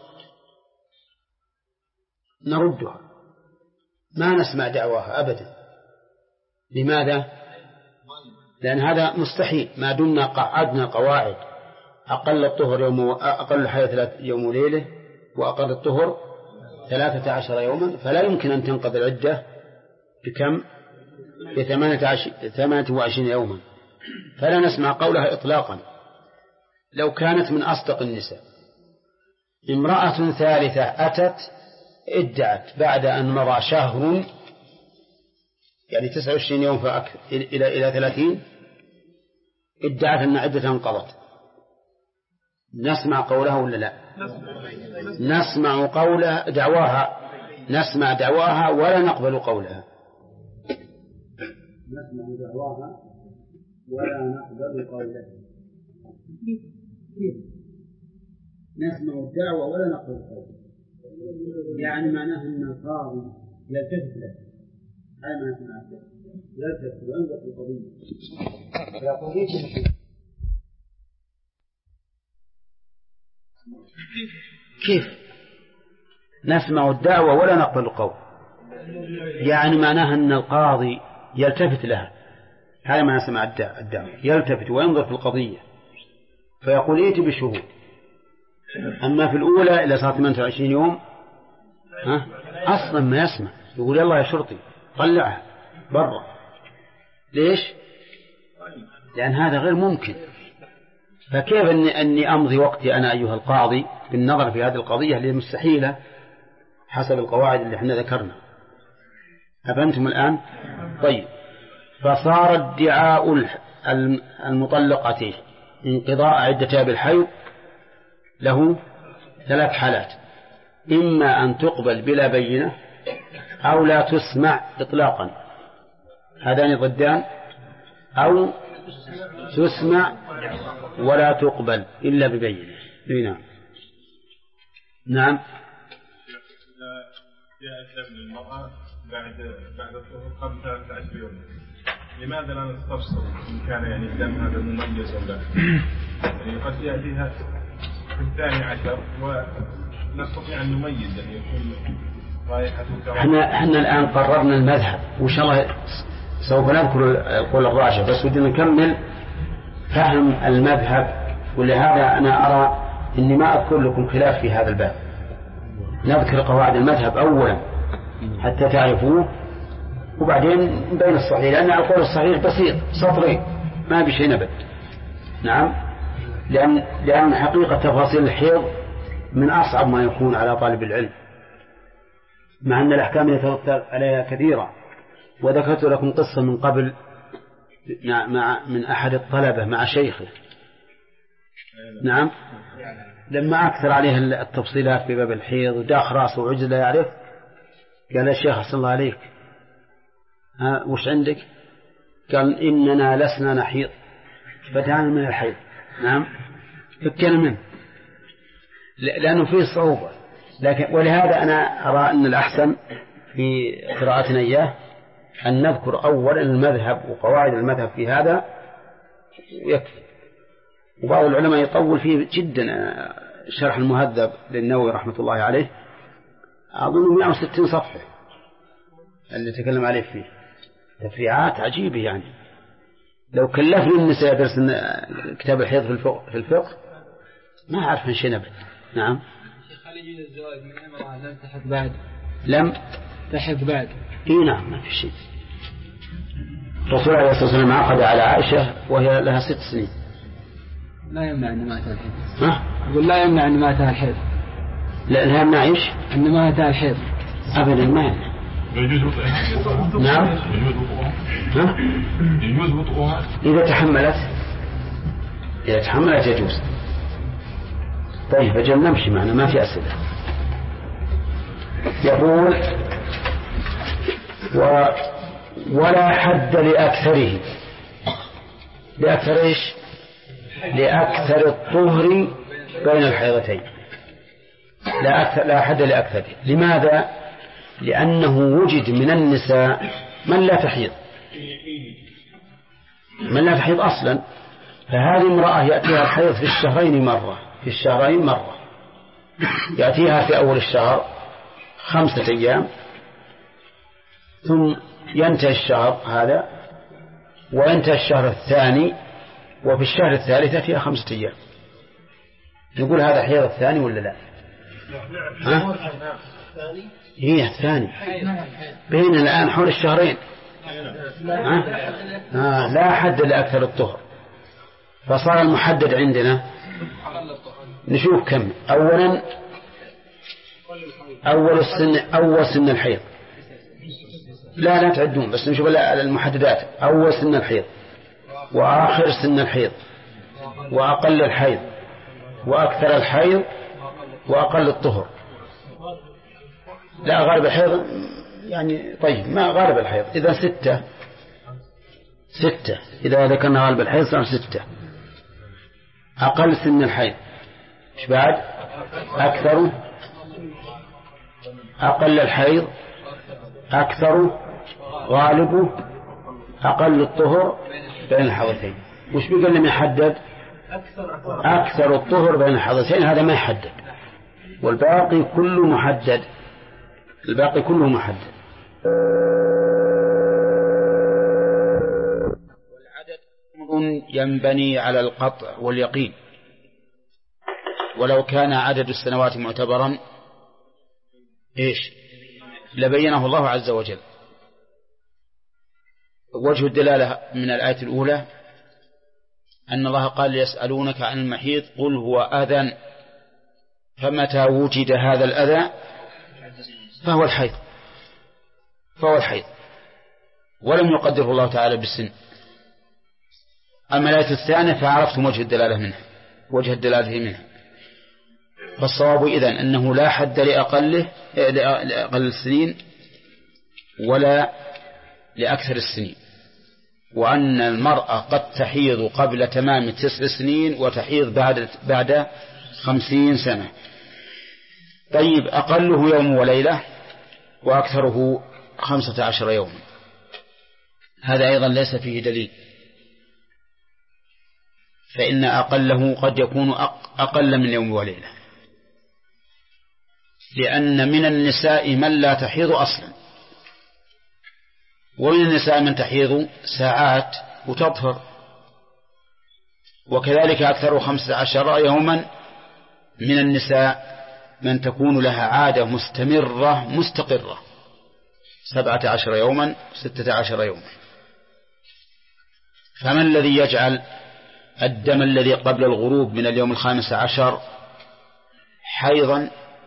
B: نردها، ما نسمع دعواها أبدا. لماذا؟ لأن هذا مستحيل. ما دمنا قعدنا قواعد أقل الطهر أقل الحياة 3 يوم ليلة وأقل الطهر 13 يوما، فلا يمكن أن تنقض العدة بكم؟ ب28 يوما، فلا نسمع قولها إطلاقا. لو كانت من أصدق النساء امرأة ثالثة أتت ادعت بعد أن مضى شهر، يعني 29 يوم فأكثر إلى 30، ادعت أن عدتها انقضت، نسمع قولها ولا لا؟ نسمع قولها دعواها، نسمع دعواها ولا نقبل قولها. نسمع دعواها ولا نقبل قولها. نسمع الدعوة ولا نقبل قولها، يعني معناه أن القاضي يلتفت له، هذا ما نسمع يلتفت وينظر في القضية. كيف نسمع الدعوة ولا نقبل القول؟ يعني معناها أن القاضي يلتفت لها، هذا ما نسمع الدعوة، يلتفت وينظر في القضية فيقول ائت بالشهود. أما في الأولى إلى صارت 28 يوم أصلا ما يسمع، يقول يلا يا شرطي طلعها برا. ليش؟ لأن هذا غير ممكن. فكيف أني أمضي وقتي أنا أيها القاضي بالنظر في هذه القضية اللي مستحيلة حسب القواعد اللي احنا ذكرنا؟ أفهمتم الآن؟ طيب، فصار ادعاء المطلقة انقضاء عدتها بالحيض له 3 حالات: إما أن تقبل بلا بينة، أو لا تسمع إطلاقا، هذان ضدان، أو تسمع ولا تقبل إلا ببينة. نعم. نعم.
H: جاء ابن المرأة بعد الطهور قبل 13 يوم، لماذا لا نستفسر إن كان يعني الدم هذا مميز أو لا؟ يعني قد يأتيها في 12 ونستطيع أن نميز أن يكون رائحته.
B: احنا الآن قررنا المذهب، وإن شاء الله سوف نذكر القول الراجح، بس بدنا نكمل فهم المذهب. ولهذا أنا أرى إني ما أذكر لكم خلاف في هذا الباب، نذكر قواعد المذهب أولا حتى تعرفوه، وبعدين بين الصحيح، لأن القول الصحيح بسيط، سطرين ما بشيء نبت. نعم، لأن حقيقة تفاصيل الحيض من أصعب ما يكون على طالب العلم، مع أن الأحكام يترتب عليها كثيرة. وذكرت لكم قصة من قبل من أحد الطلبة مع شيخه، نعم، لما أكثر عليه التفصيلات في باب الحيض وداخ راسه وعجز لا يعرف، قال يا شيخ أحسن الله عليك، وش عندك؟ قال إننا لسنا نحيض فتعنا من الحيض. نعم، فكنا منه لأنه فيه صعوبة. لكن ولهذا أنا أرى أن الأحسن في قراءتنا إياه أن نذكر أولا المذهب وقواعد المذهب في هذا ويكفي. وبعض العلماء يطول فيه جدا. شرح المهذب للنووي رحمة الله عليه أظن 160 صفحة اللي تكلم عليه فيه، تفريعات عجيبة. يعني لو كلفني النساء درس كتاب الحيض في الفقه ما أعرف من شيء نبت. نعم.
I: شيخ، هل يجوز الزواج من امرأة لم تحض بعد؟
B: لم
I: تحض بعد؟
B: إيه نعم، ما في شيء. الرسول عليه الصلاة والسلام عقد على عائشة وهي لها 6 سنين.
I: لا يمنع أن ماتها الحيض.
B: ها؟
I: أقول لا يمنع أن ماتها الحيض.
B: لا يمنع إيش؟
I: أن ماتها الحيض.
B: أبدا ما يمنع. نعم.
H: يجوز وطئها
B: إذا تحملت يجوز. طيب أجل نمشي معنا، ما في أسئلة. يقول ولا حد لأكثره. لأكثر إيش؟ لأكثر الطهر بين الحيضتين. لا حد لأكثره. لماذا؟ لأنه وجد من النساء من لا تحيض أصلا، فهذه امرأة يأتيها الحيض في الشهرين مرة، يأتيها في أول الشهر 5 أيام، ثم ينتهي الشهر هذا وينتهي الشهر الثاني، وفي الشهر الثالث فيها 5 أيام. نقول هذا حيض الثاني ولا لا؟ هي الثاني بين الآن حول الشهرين. لا حد لأكثر الطهر، فصار المحدد عندنا نشوف كم. أولا أول سن الحيض، لا تعدون، بس نشوف المحددات. أول سن الحيض، وآخر سن الحيض، وأقل الحيض، وأكثر الحيض، وأقل الطهر. لا غالب الحيض يعني طيب، ما غالب الحيض إذا ستة إذا ذكرنا غالب الحيض صار 6. أقل سن الحيض إيش بعد؟ أكثر، أقل الحيض، أكثر، غالب، أقل الطهر بين الحوضتين. وش بيقول لم يحدد؟ أكثر الطهر بين الحوضتين، هذا ما يحدد، والباقي كله محدد، الباقي كله محدد. والعدد ينبني على القطع واليقين، ولو كان عدد السنوات معتبرا إيش لبينه الله عز وجل. وجه الدلالة من الآية الأولى أن الله قال يسألونك عن المحيض قل هو أذى، فمتى وجد هذا الأذى فهو الحيض، ولم يقدره الله تعالى بالسن. أما الآية الثانية فعرفتم وجه الدلالة منها. فالصواب إذن أنه لا حد لأقل السنين ولا لأكثر السنين، وأن المرأة قد تحيض قبل تمام 9 سنين وتحيض بعد 50 سنة. طيب، أقله يوم وليلة وأكثره 15 يوما، هذا أيضا ليس فيه دليل، فإن أقله قد يكون أقل من يوم وليلة، لأن من النساء من لا تحيض أصلا، ومن النساء من تحيض ساعات وتطهر، وكذلك أكثر 15 يوما من النساء من تكون لها عادة مستقرة 17 يوما 16 يوما. فمن الذي يجعل الدم الذي قبل الغروب من اليوم 15 حيضا،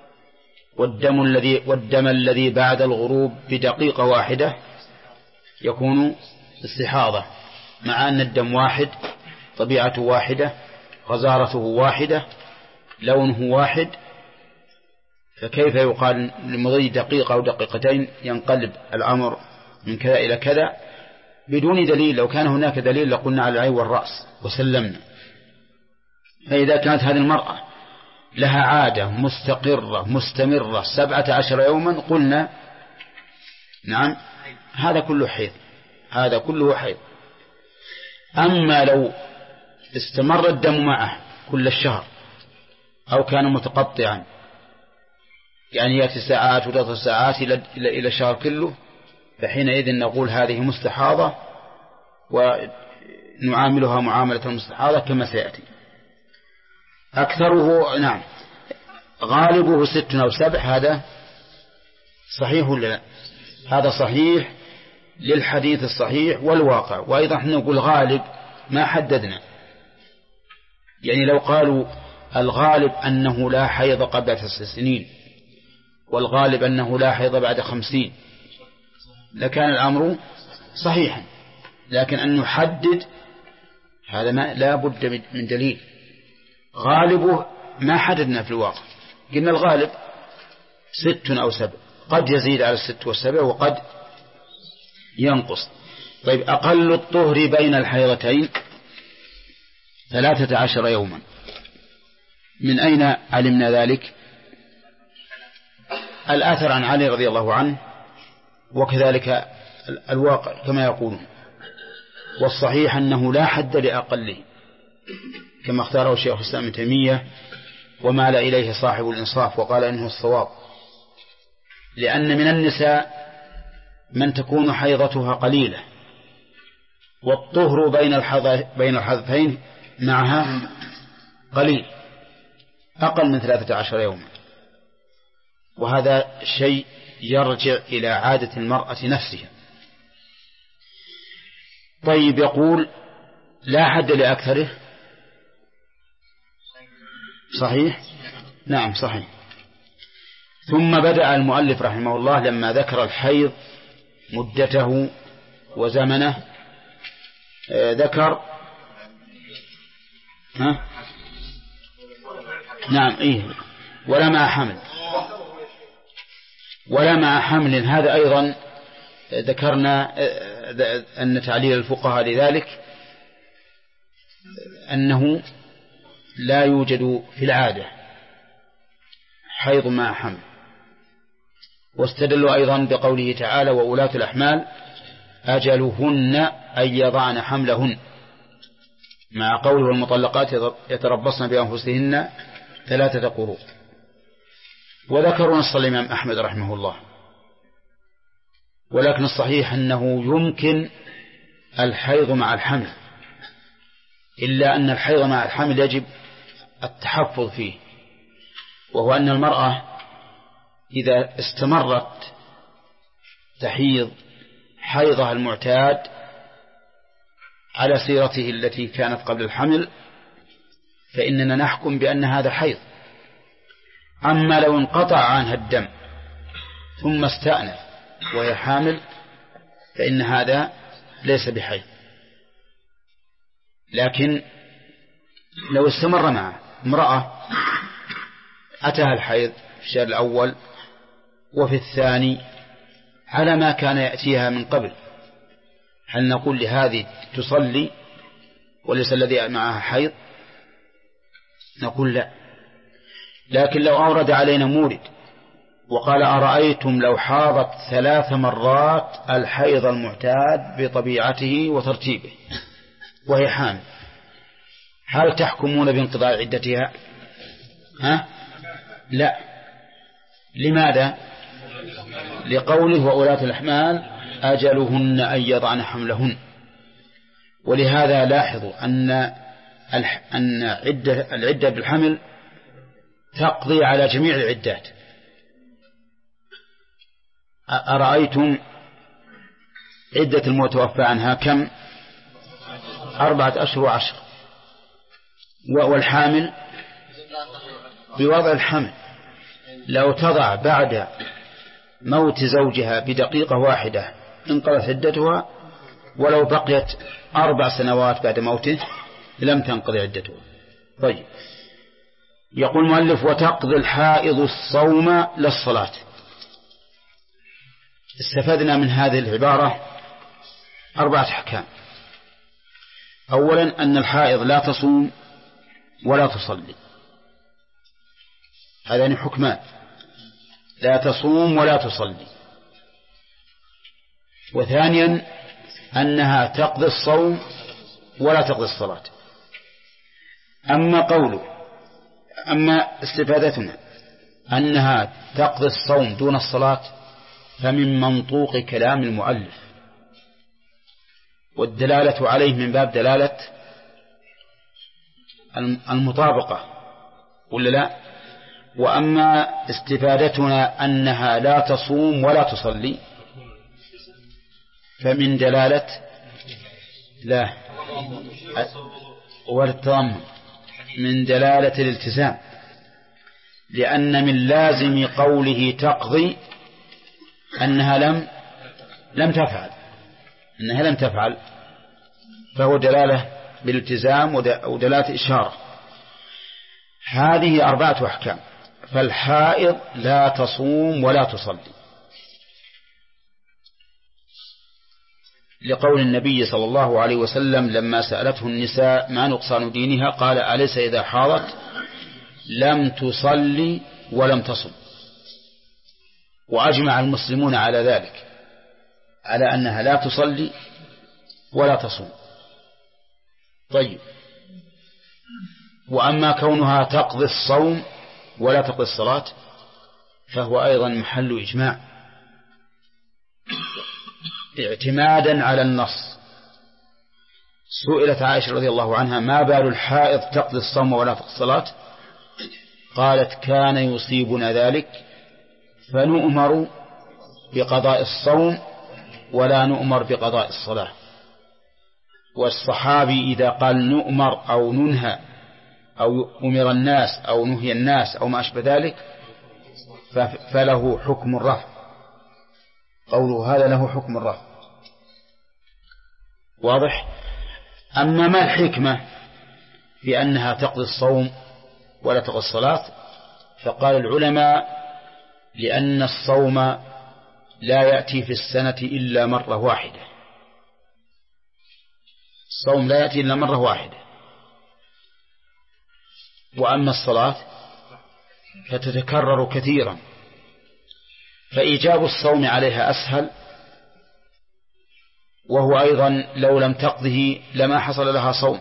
B: والدم الذي بعد الغروب بدقيقة واحدة يكون استحاضة، مع أن الدم واحد، طبيعته واحدة، غزارته واحدة، لونه واحد، فكيف يقال لمضي دقيقة أو دقيقتين ينقلب الأمر من كذا إلى كذا بدون دليل؟ لو كان هناك دليل لقلنا على العين والرأس وسلمنا. فإذا كانت هذه المرأة لها عادة مستقرة مستمرة 17 يوما قلنا نعم هذا كله حيض. أما لو استمر الدم معه كل الشهر أو كان متقطعا، يعني يأتي ساعات وثلاث ساعات إلى الشهر كله، فحينئذ نقول هذه مستحاضة ونعاملها معاملة المستحاضة كما سيأتي. أكثره نعم غالبه 6 أو 7، هذا صحيح ولا لا؟ هذا صحيح للحديث الصحيح والواقع. وأيضا نحن نقول غالب ما حددنا، يعني لو قالوا الغالب أنه لا حيض قبل 9 سنين والغالب أنه لا حيض بعد 50 لكان الأمر صحيحا، لكن أن نحدد هذا ما لا بد من دليل. غالبه ما حددنا في الواقع، قلنا الغالب 6 أو 7، قد يزيد على 6 و7 وقد ينقص. طيب، أقل الطهر بين الحيضتين 13 يوما، من أين علمنا ذلك؟ الآثر عن علي رضي الله عنه، وكذلك الواقع كما يقولون. والصحيح أنه لا حد لأقله كما اختاره شيخ الإسلام ابن تيمية ومال إليه صاحب الإنصاف وقال إنه الصواب، لأن من النساء من تكون حيضتها قليلة والطهر بين الحيضتين معها قليل أقل من 13 يوما، وهذا شيء يرجع إلى عادة المرأة نفسها. طيب، يقول لا حد لأكثره. صحيح؟ نعم صحيح. ثم بدأ المؤلف رحمه الله لما ذكر الحيض مدته وزمنه ذكر نعم ولا مع حمل. هذا أيضا ذكرنا أن تعليل الفقهاء لذلك أنه لا يوجد في العادة حيض مع حمل. واستدلوا أيضا بقوله تعالى وأولاة الأحمال أجلهن أن يضعن حملهن، مع قوله المطلقات يتربصن بأنفسهن 3 قروء. وذكروا نص الإمام أحمد رحمه الله، ولكن الصحيح أنه يمكن الحيض مع الحمل، إلا أن الحيض مع الحمل يجب التحفظ فيه، وهو أن المرأة إذا استمرت تحيض حيضها المعتاد على سيرته التي كانت قبل الحمل فإننا نحكم بأن هذا حيض. أما لو انقطع عنها الدم ثم استأنف وهي حامل فإن هذا ليس بحيض. لكن لو استمر مع امرأة أتاها الحيض في الشهر الأول وفي الثاني على ما كان يأتيها من قبل، هل نقول لهذه تصلي وليس الذي معها حيض؟ نقول لا. لكن لو أورد علينا مورد وقال أرأيتم لو حاضت 3 مرات الحيض المعتاد بطبيعته وترتيبه وهي حامل، هل تحكمون بانقضاء عدتها؟ لا. لماذا؟ لقوله وأولاة الأحمال أجلهن أن يضعن حملهن. ولهذا لاحظوا أن العدة بالحمل تقضي على جميع العدات. أرأيتم عدة المتوفى عنها كم؟ 4 أشهر و10. والحامل بوضع الحمل لو تضع بعد موت زوجها بدقيقة واحدة انقضت عدتها، ولو بقيت 4 سنوات بعد موته لم تنقضي عدتها. طيب، يقول المؤلف وتقضي الحائض الصوم للصلاة. استفدنا من هذه العبارة 4 أحكام. أولا أن الحائض لا تصوم ولا تصلي، هذان حكمان، لا تصوم ولا تصلي. وثانيا أنها تقضي الصوم ولا تقضي الصلاة. أما استفادتنا أنها تقضي الصوم دون الصلاة فمن منطوق كلام المؤلف، والدلالة عليه من باب دلالة المطابقة ولا لا؟ وأما استفادتنا أنها لا تصوم ولا تصلي فمن دلالة لا والتضمن، من دلالة الالتزام، لأن من لازم قوله تقضي أنها لم تفعل، فهو دلالة بالالتزام ودلالة إشارة. هذه 4 أحكام. فالحائض لا تصوم ولا تصلي لقول النبي صلى الله عليه وسلم لما سألته النساء ما نقصان دينها قال أليس إذا حاضت لم تصلي ولم تصم. وأجمع المسلمون على ذلك، على أنها لا تصلي ولا تصوم. طيب، وأما كونها تقضي الصوم ولا تقضي الصلاة فهو أيضا محل إجماع اعتمادا على النص. سئلت عائشة رضي الله عنها ما بال الحائض تقضي الصوم ولا تقضي الصلاة؟ قالت كان يصيبنا ذلك فنؤمر بقضاء الصوم ولا نؤمر بقضاء الصلاة. والصحابي إذا قال نؤمر أو ننهى أو أمر الناس أو نهي الناس أو ما أشبه ذلك فله حكم الرفع، قوله هذا له حكم الرفع. واضح؟ أما ما الحكمة في أنها تقضي الصوم ولا تقضي الصلاة؟ فقال العلماء لأن الصوم لا يأتي في السنة إلا مرة واحدة، الصوم لا يأتي إلا مرة واحدة. وأما الصلاة فتتكرر كثيرا، فإيجاب الصوم عليها أسهل، وهو أيضا لو لم تقضه لما حصل لها صوم.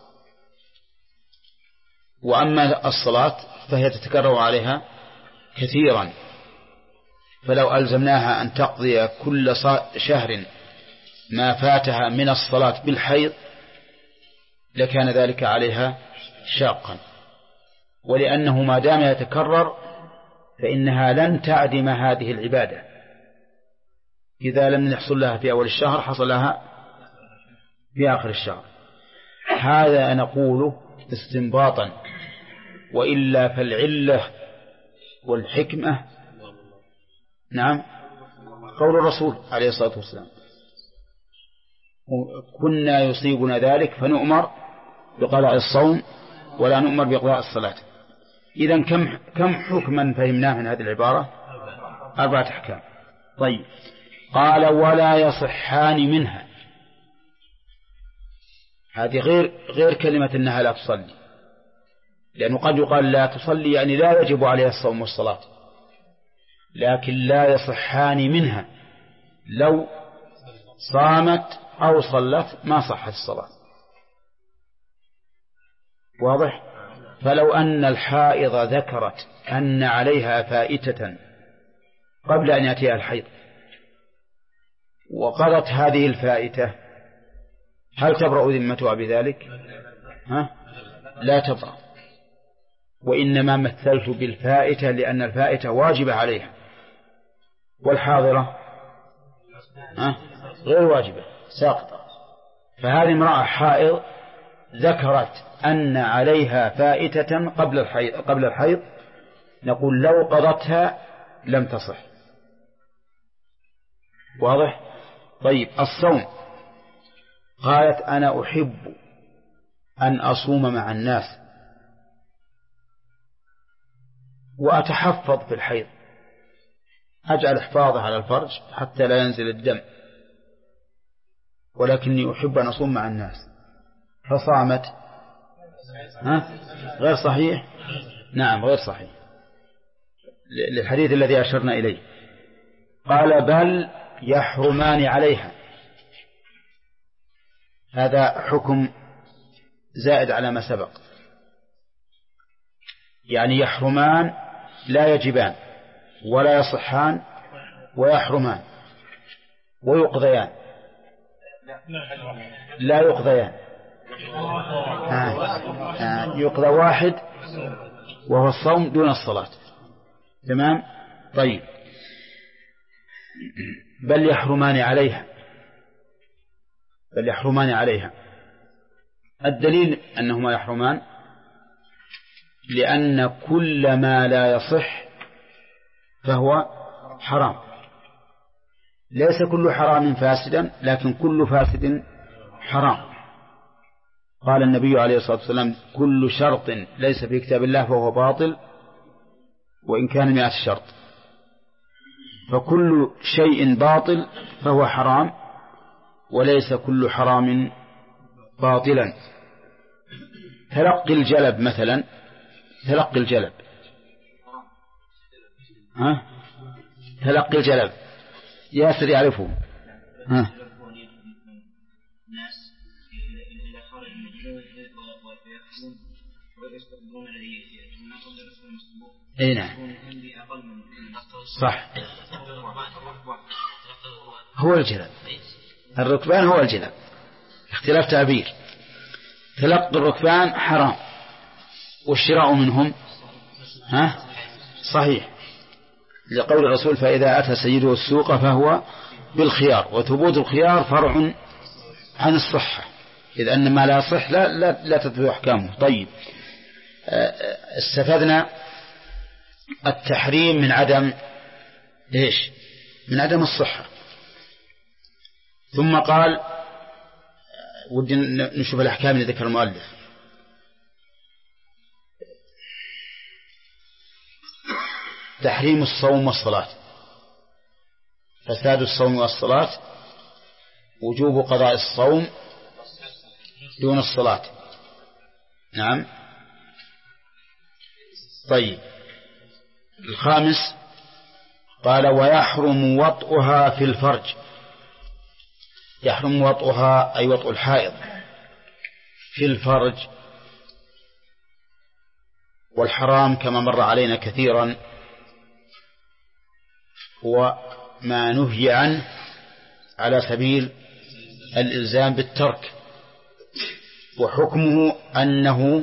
B: وأما الصلاة فهي تتكرر عليها كثيرا، فلو ألزمناها أن تقضي كل شهر ما فاتها من الصلاة بالحيض لكان ذلك عليها شاقا، ولأنه ما دام يتكرر فإنها لن تعدم هذه العبادة، إذا لم يحصل لها في أول الشهر حصل لها في آخر الشهر. هذا نقوله استنباطا، وإلا فالعلة والحكمة نعم قول الرسول عليه الصلاة والسلام كنا يصيبنا ذلك فنؤمر بقضاء الصوم ولا نؤمر بقضاء الصلاة. إذن كم حكما فهمناه من هذه العبارة؟ 4 أحكام. طيب، قال ولا يصحان منها، هذه غير كلمة أنها لا تصلي، لأنه قد يقال لا تصلي يعني لا يجب عليها الصوم والصلاة، لكن لا يصحان منها، لو صامت أو صلت ما صحت الصلاة. واضح؟ فلو أن الحائض ذكرت أن عليها فائتة قبل أن يأتيها الحيض وقضت هذه الفائتة، هل تبرأ ذمتها بذلك؟ لا تبرأ، وإنما مثلت بالفائتة لأن الفائتة واجبة عليها، والحاضرة غير واجبة ساقطة. فهذه امرأة حائض ذكرت أن عليها فائتة قبل الحيض، نقول لو قضتها لم تصح. واضح؟ طيب، الصوم قالت أنا أحب أن أصوم مع الناس وأتحفظ في الحيض، أجعل حفاظه على الفرج حتى لا ينزل الدم، ولكني أحب أن أصوم مع الناس، فصامت. غير صحيح؟ نعم غير صحيح، للحديث الذي أشرنا إليه. قال بل يحرمان عليها، هذا حكم زائد على ما سبق، يعني يحرمان لا يجبان ولا يصحان، ويحرمان ويقضيان لا يقضيان. يقضى واحد وهو الصوم دون الصلاة. تمام؟ طيب، بل يحرمان عليها، بل يحرمان عليها. الدليل أنهما يحرمان لأن كل ما لا يصح فهو حرام، ليس كل حرام فاسدا لكن كل فاسد حرام. قال النبي عليه الصلاة والسلام كل شرط ليس في كتاب الله فهو باطل وإن كان 100 شرط، فكل شيء باطل فهو حرام، وليس كل حرام باطلا. تلقي الجلب مثلا، تلقي الجلب، تلقي الجلب ياسر يعرفه. اي نعم صح، هو الجلب، الركبان هو الجلب، اختلاف تعبير. تلقي الركبان حرام، والشراء منهم صحيح، لقول الرسول فإذا أتى سيده السوق فهو بالخيار، وثبوت الخيار فرع عن الصحة. إذ أن ما لا يصح لا تتبع أحكامه. طيب، استفدنا التحريم من عدم إيش؟ من عدم الصحة. ثم قال ودي نشوف الأحكام اللي ذكر المؤلف. تحريم الصوم والصلاة. فساد الصوم والصلاة وجوب قضاء الصوم دون الصلاة. نعم. طيب، الخامس قال ويحرم وطئها في الفرج. يحرم وطئها أي وطئ الحائض في الفرج. والحرام كما مر علينا كثيرا هو ما نهي عنه على سبيل الإلزام بالترك، وحكمه أنه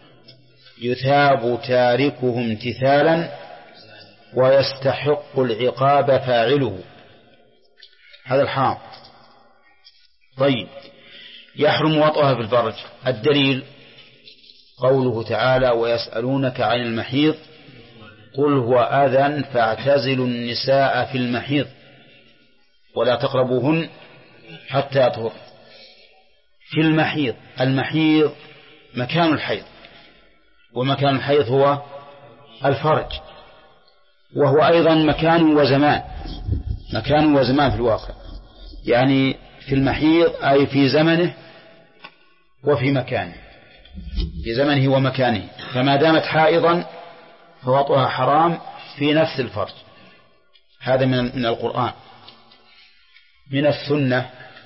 B: يثاب تاركه امتثالا ويستحق العقاب فاعله. هذا الحرام. طيب، يحرم وطئها في الفرج. الدليل قوله تعالى ويسألونك عن المحيض قل هو أذى فاعتزلوا النساء في المحيض ولا تقربوهن حتى يطهر. في المحيض. المحيض مكان الحيض، ومكان الحيض هو الفرج، وهو أيضا مكان وزمان. مكان وزمان في الواقع، يعني في المحيض أي في زمنه وفي مكانه، في زمنه ومكانه. فما دامت حائضا فوطئها حرام في نفس الفرج. هذا من القرآن. من السنة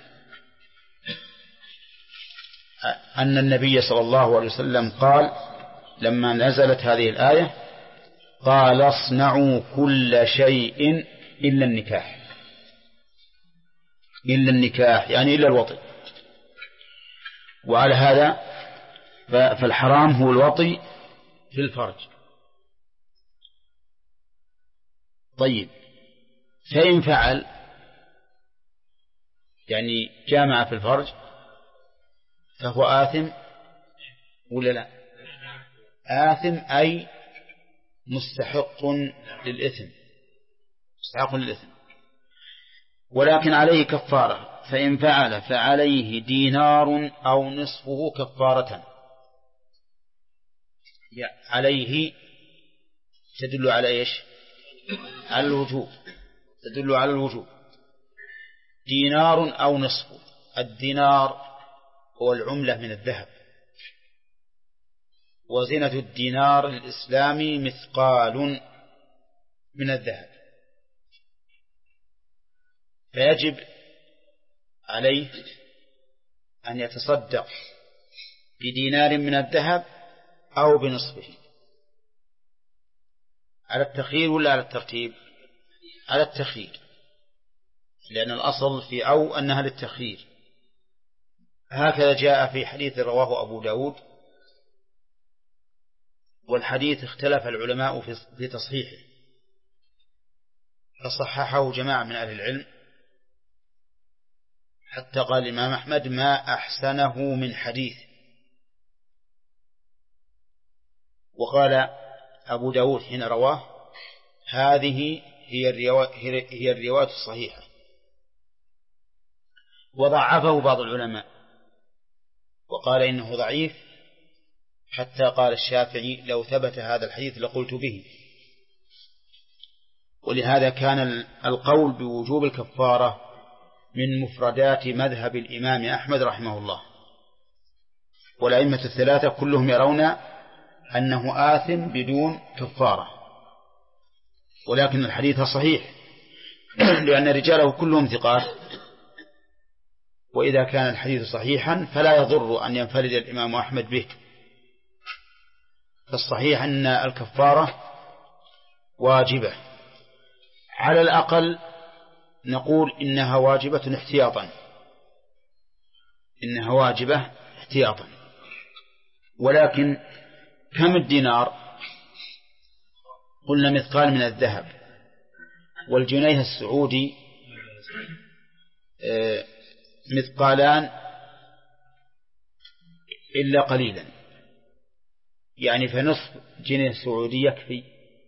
B: أن النبي صلى الله عليه وسلم قال لما نزلت هذه الآية قال اصنعوا كل شيء إلا النكاح. إلا النكاح يعني إلا الوطي. وعلى هذا فالحرام هو الوطي في الفرج. طيب، فإن فعل يعني جامع في الفرج فهو آثم ولا لا؟ آثم أي مستحق للإثم، مستحق للإثم، ولكن عليه كفارة. فإن فعل فعليه دينار أو نصفه كفارة. عليه تدل على إيش؟ على الوجوب، تدل على الوجوب. دينار أو نصفه. الدينار هو العملة من الذهب، وزنة الدينار الإسلامي مثقال من الذهب، فيجب عليه أن يتصدق بدينار من الذهب أو بنصفه. على التخيير ولا على الترتيب؟ على التخيير، لأن الأصل في أو أنها للتخيير. هكذا جاء في حديث رواه أبو داود، والحديث اختلف العلماء في تصحيحه، فصححه جماعة من أهل العلم، حتى قال الإمام أحمد ما أحسنه من حديث. وقال أبو داود حين رواه هذه هي الرواية الصحيحة. وضعفه بعض العلماء وقال إنه ضعيف، حتى قال الشافعي لو ثبت هذا الحديث لقلت به. ولهذا كان القول بوجوب الكفارة من مفردات مذهب الإمام أحمد رحمه الله، والأئمة الثلاثة كلهم يرون أنه آثم بدون كفارة، ولكن الحديث صحيح لأن رجاله كلهم ثقات، وإذا كان الحديث صحيحا فلا يضر أن ينفرد الإمام أحمد به. فالصحيح أن الكفارة واجبة، على الأقل نقول إنها واجبة احتياطا، إنها واجبة احتياطا. ولكن كم الدينار؟ قلنا مثقال من الذهب، والجنيه السعودي مثقالان إلا قليلا، يعني فنصف جنيه سعودي يكفي،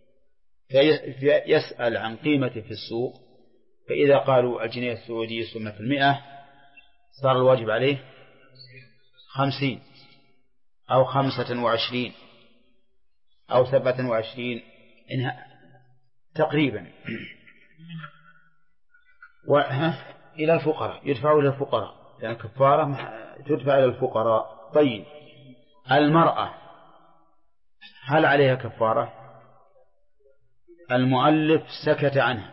B: فيسأل عن قيمته في السوق، فإذا قالوا الجنيه السعودي يسمى في 100 صار الواجب عليه 50 أو 25 أو 27 تقريبا، إلى الفقراء، يدفعوا إلى الفقراء، لأن الكفارة تدفع إلى الفقراء. طيب المرأة هل عليها كفارة؟ المؤلف سكت عنها،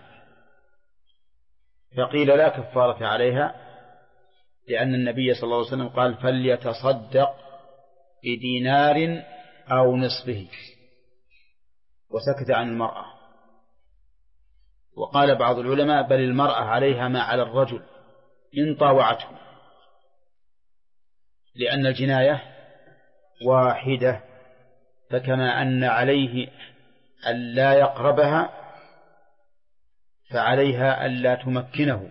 B: فقيل لا كفارة عليها، لأن النبي صلى الله عليه وسلم قال فليتصدق بدينار أو نصفه، وسكت عن المرأة. وقال بعض العلماء بل المرأة عليها ما على الرجل إن طاوعته، لأن الجناية واحدة، فكما أن عليه ألا يقربها فعليها ألا تمكنه،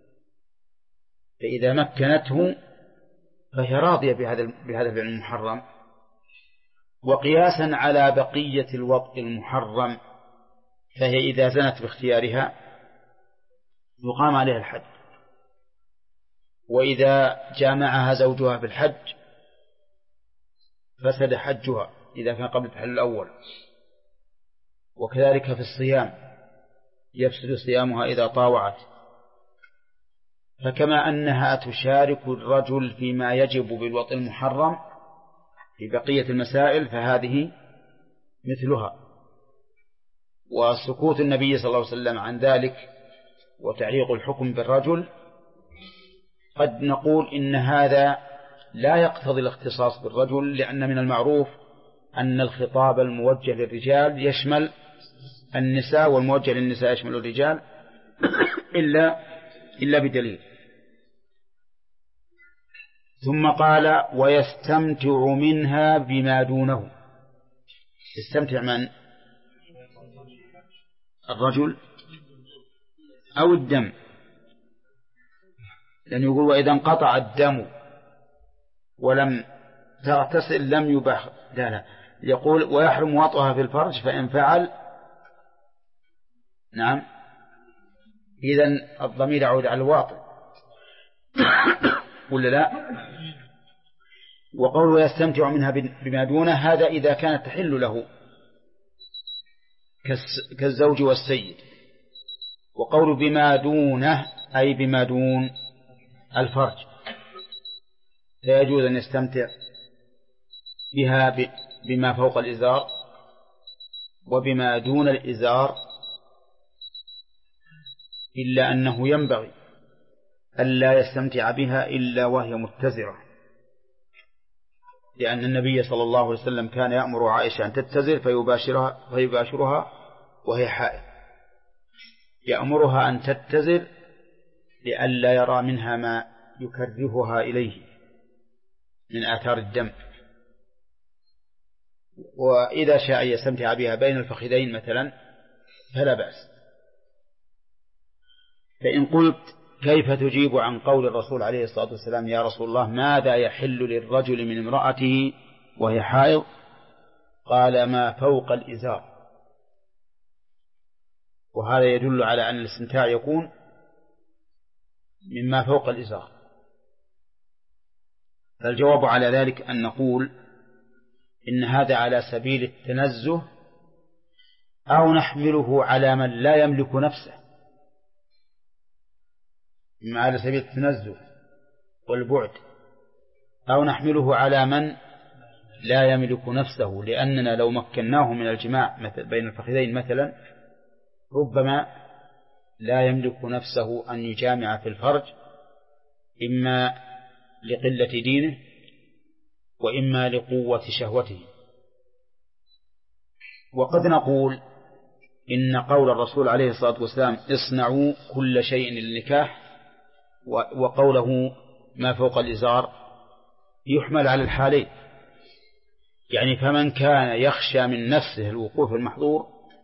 B: فإذا مكنته فهي راضية بهذا الفعل المحرم. وقياسا على بقية الوطء المحرم، فهي إذا زنت باختيارها يقام عليها الحد، وإذا جامعها زوجها في الحج فسد حجها إذا كان قبل التحلل الأول، وكذلك في الصيام يفسد صيامها إذا طاوعت. فكما أنها تشارك الرجل فيما يجب بالوطء المحرم في بقية المسائل فهذه مثلها. وسكوت النبي صلى الله عليه وسلم عن ذلك وتعليق الحكم بالرجل قد نقول إن هذا لا يقتضي الاختصاص بالرجل، لأن من المعروف أن الخطاب الموجه للرجال يشمل النساء، والموجه للنساء يشمل الرجال إلا بدليل. ثم قال ويستمتع منها بما دونه. يستمتع من؟ الرجل أو الدم، لأنه يقول وإذا انقطع الدم ولم تغتسل لم يباح. لا يقول ويحرم وطئها في الفرج فإن فعل. نعم، إذن الضمير يعود على الواطئ ولا لا؟ وقوله يستمتع منها بما دونه هذا إذا كانت تحل له كالزوج والسيد. وقول بما دونه أي بما دون الفرج، لا يجوز أن يستمتع بها بما فوق الإزار وبما دون الإزار، إلا أنه ينبغي ألا يستمتع بها إلا وهي متزرة، لأن النبي صلى الله عليه وسلم كان يأمر عائشة أن تتزر فيباشرها وهي حائض، يأمرها أن تتزر لئلا يرى منها ما يكرهها إليه من آثار الدم. وإذا شاء يستمتع بها بين الفخذين مثلا فلا بأس. فإن قلت كيف تجيب عن قول الرسول عليه الصلاة والسلام يا رسول الله ماذا يحل للرجل من امرأته وهي حائض؟ قال ما فوق الإزار، وهذا يدل على أن الاستمتاع يكون مما فوق الإزار. فالجواب على ذلك أن نقول إن هذا على سبيل التنزه، أو نحمله على من لا يملك نفسه، إما على سبيل التنزه والبعد، أو نحمله على من لا يملك نفسه، لأننا لو مكناه من الجماع بين الفخذين مثلا ربما لا يملك نفسه أن يجامع في الفرج، إما لقلة دينه وإما لقوة شهوته. وقد نقول إن قول الرسول عليه الصلاة والسلام اصنعوا كل شيء للنكاح وقوله ما فوق الإزار يحمل على الحالين، يعني فمن كان يخشى من نفسه الوقوف المحظور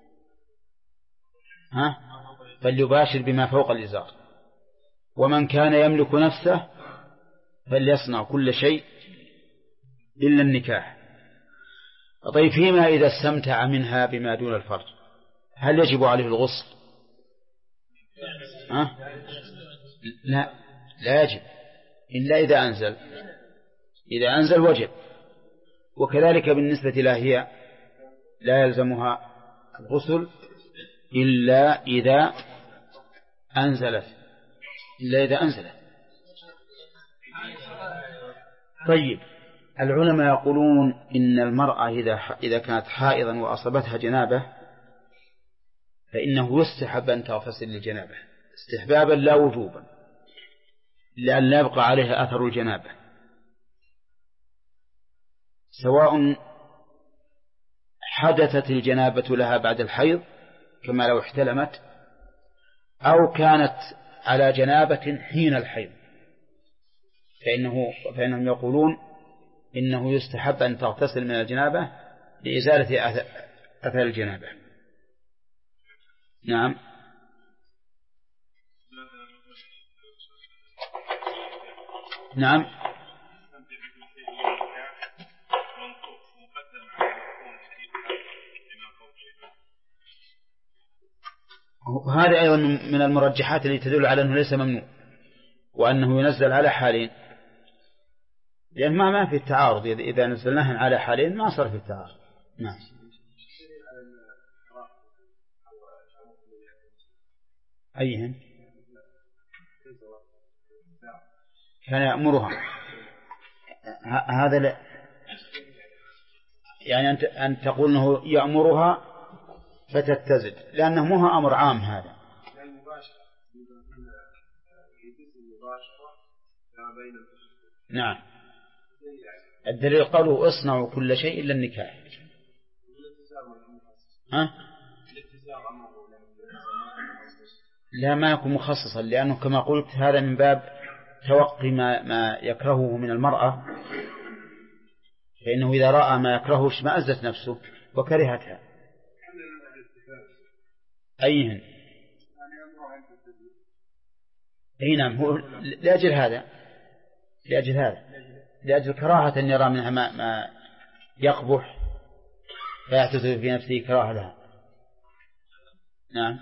B: فليباشر بما فوق الإزار، ومن كان يملك نفسه فليصنع كل شيء إلا النكاح. طيب فيما إذا استمتع منها بما دون الفرج هل يجب عليه الغسل؟ لا يجب إلا إذا أنزل. إذا أنزل وجب. وكذلك بالنسبة لها هي لا يلزمها الغسل إلا إذا أنزلت. طيب العلماء يقولون إن المرأة إذا كانت حائضا وأصابتها جنابة فإنه يستحب أن تغتسل للجنابة استحبابا لا وجوبا لأن لا يبقى عليها أثر الجنابة، سواء حدثت الجنابة لها بعد الحيض كما لو احتلمت أو كانت على جنابة حين الحيض، فإنهم يقولون إنه يستحب أن تغتسل من الجنابة لإزالة أثر الجنابة. نعم. نعم. هذا أيضا من المرجحات التي تدل على أنه ليس ممنوع وأنه ينزل على حالين، لأن ما في التعارض. إذا نزلناها على حالين ما صار في التعارض. نعم. أيهن كان يأمرها هذا لا يعني أن تقول أنه يأمرها فتتزد لأنه مو أمر عام هذا. نعم. الدليل قالوا اصنعوا كل شيء إلا النكاح. لا ما يكون مخصصا لأنه كما قلت هذا من باب توقي ما يكرهه من المرأة، فإنه إذا رأى ما يكرهه اشمأزت نفسه وكرهتها. أيهن؟ أي نعم. هو لأجل كراهة أن يرى منها ما يقبح فيعتذر في نفسه كراهة لها. نعم.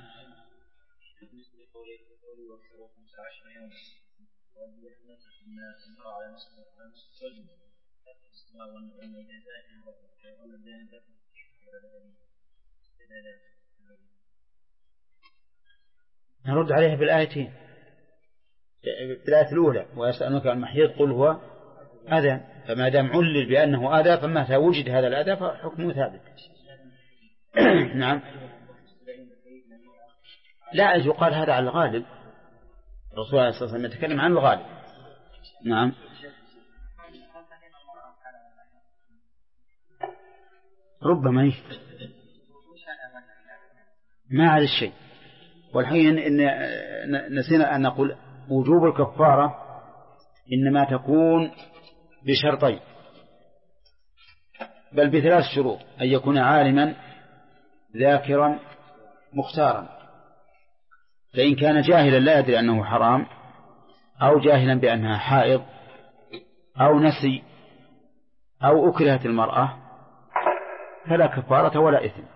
B: نرد عليها بالآيتين. بالآية الأولى ويسألونك عن المحيض قل هو أذى، فما دام علل بأنه أذى فمتى وجد هذا الأذى فحكمه ثابت. نعم. لا يقال هذا على الغالب، الرسول صلى الله عليه وسلم يتكلم عن الغالب. نعم. ربما ما هذا الشيء. والحين إن نسينا أن نقول وجوب الكفارة إنما تكون بشرطين بل بثلاث شروط: أن يكون عالما ذاكرا مختارا، فإن كان جاهلا لا يدري أنه حرام أو جاهلا بأنها حائض أو نسي أو أكرهت المرأة فلا كفارة ولا إثم.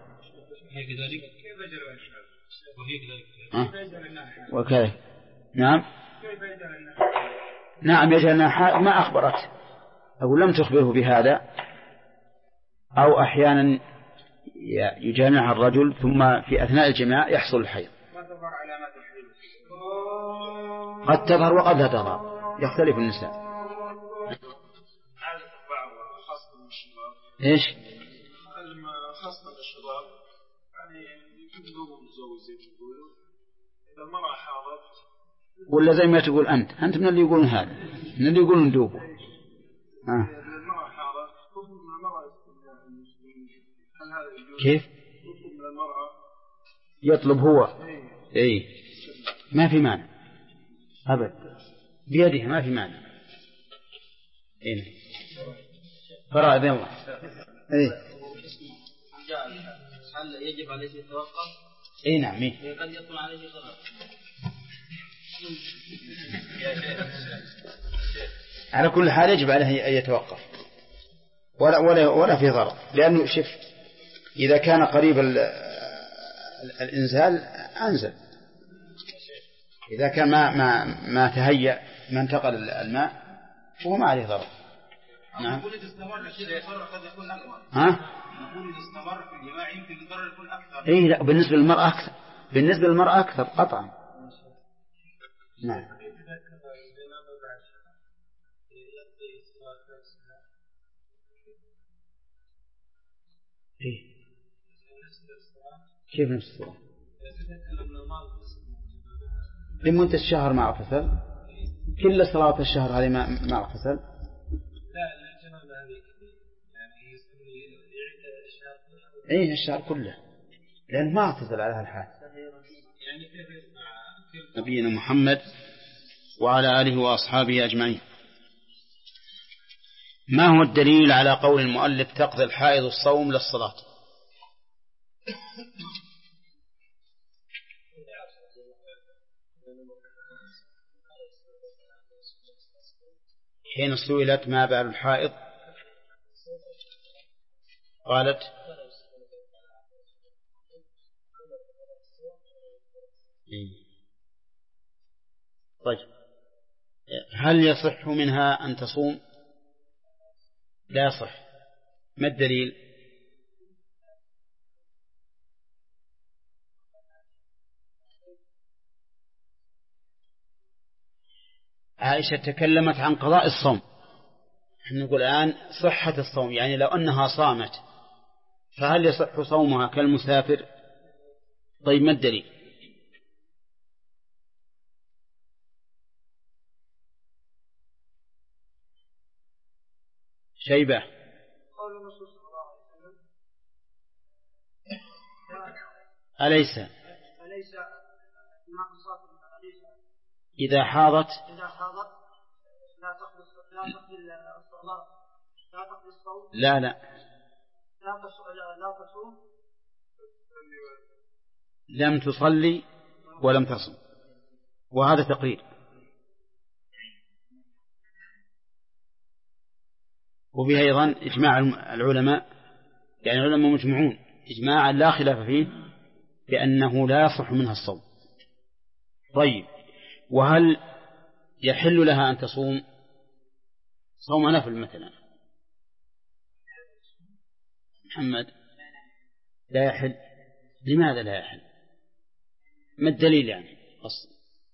B: وكذا. نعم. نعم يجعلنا حائض ما أخبرت أو لم تخبره بهذا، أو أحيانا يجامعها الرجل ثم في أثناء الجماع يحصل الحيض، قد تظهر وقد لا تظهر، يختلف النساء. إيش؟
H: خاصة الشباب يعني يكونوا متزوجين يقولوا إذا المرأة حاضت
B: ولا زي ما تقول أنت من اللي يقولون هذا، من اللي يقولون ندوبه.
H: المرأة حاضت تطلب من المرأة هل هذا يجوز؟
B: كيف؟
H: تطلب من المرأة
B: يطلب هو. إيه ما في مانع أبد، بيده ما في مانع. إيه فرائض الله. إيه
J: هل يجب عليه يتوقف؟
B: اي نعم.
J: قد يطلع عليه ضرر.
B: على كل حال يجب عليه أن يتوقف. ولا في ضرر، لأنه شف إذا كان قريب الإنزال أنزل، إذا كان ما تهيأ ما انتقل الماء فهو ما عليه ضرر. نعم.
K: نقول إذا استمر الضرر قد يكون أكبر. نقول إذا استمر في الجماع يمكن الضرر يكون أكثر.
B: إيه لا، بالنسبة للمرأة أكثر، بالنسبة للمرأة أكثر قطعا. نعم. إيه. كيف نفس الصلاة؟ لمدة الشهر مع اغتسل، كل صلاة الشهر هذه مع اغتسل.
G: لا الجنابة هذه يعني الشهر.
B: إيه الشهر كله، لأن ما اغتسل على هالحال.
G: يعني كيف
B: نبينا محمد وعلى آله وأصحابه أجمعين. ما هو الدليل على قول المؤلف تقضي الحائض الصوم للصلاة؟ حين سئلت ما بال الحائض قالت طيب هل يصح منها أن تصوم؟ لا يصح. ما الدليل؟ عائشة تكلمت عن قضاء الصوم، نقول الآن صحة الصوم، يعني لو أنها صامت فهل يصح صومها كالمسافر؟ طيب ما الدليل؟ شيبة. أليس إذا حاضت لا لم تصلي ولم تصم، وهذا تقرير. وفيها أيضا إجماع العلماء، يعني العلماء مجمعون إجماعا لا خلاف فيه بأنه لا يصح منها الصوم. طيب وهل يحل لها أن تصوم صوم نفل مثلا؟ محمد لا يحل. لماذا لا يحل؟ ما الدليل يعني أصلا؟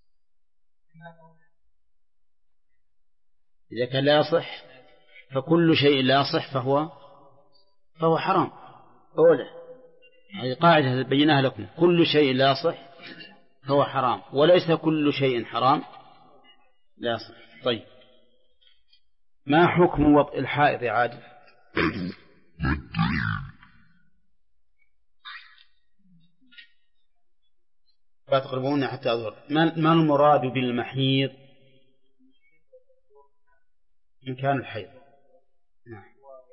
B: إذا كان لا يصح فكل شيء لا يصح فهو حرام. أولا هذه قاعدة بيناها لكم، كل شيء لا يصح فهو حرام، وليس كل شيء حرام لا يصح. طيب ما حكم وطئ الحائض يا عادل؟ لا تقربون حتى أظهر. ما المراد بالمحيض إن كان الحيض؟ نعم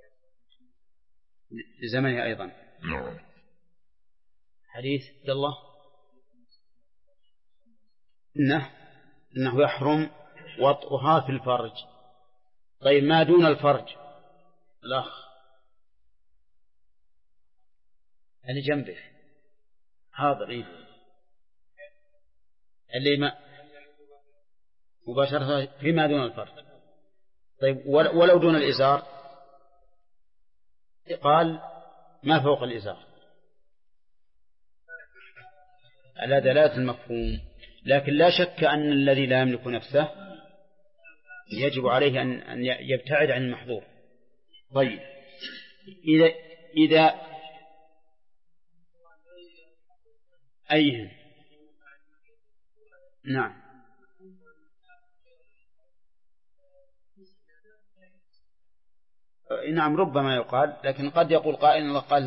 B: لزمنها أيضا. حديث عبد الله إنه يحرم وطئها في الفرج. طيب ما دون الفرج؟ الأخ اللي جنبه حاضر اللي ما مباشرة فيما دون الفرج. طيب ولو دون الإزار؟ قال ما فوق الإزار على دلالة المفهوم، لكن لا شك أن الذي لا يملك نفسه يجب عليه أن يبتعد عن المحظور. طيب إذا أيهم نعم نعم ربما يقال، لكن قد يقول قائل الله قال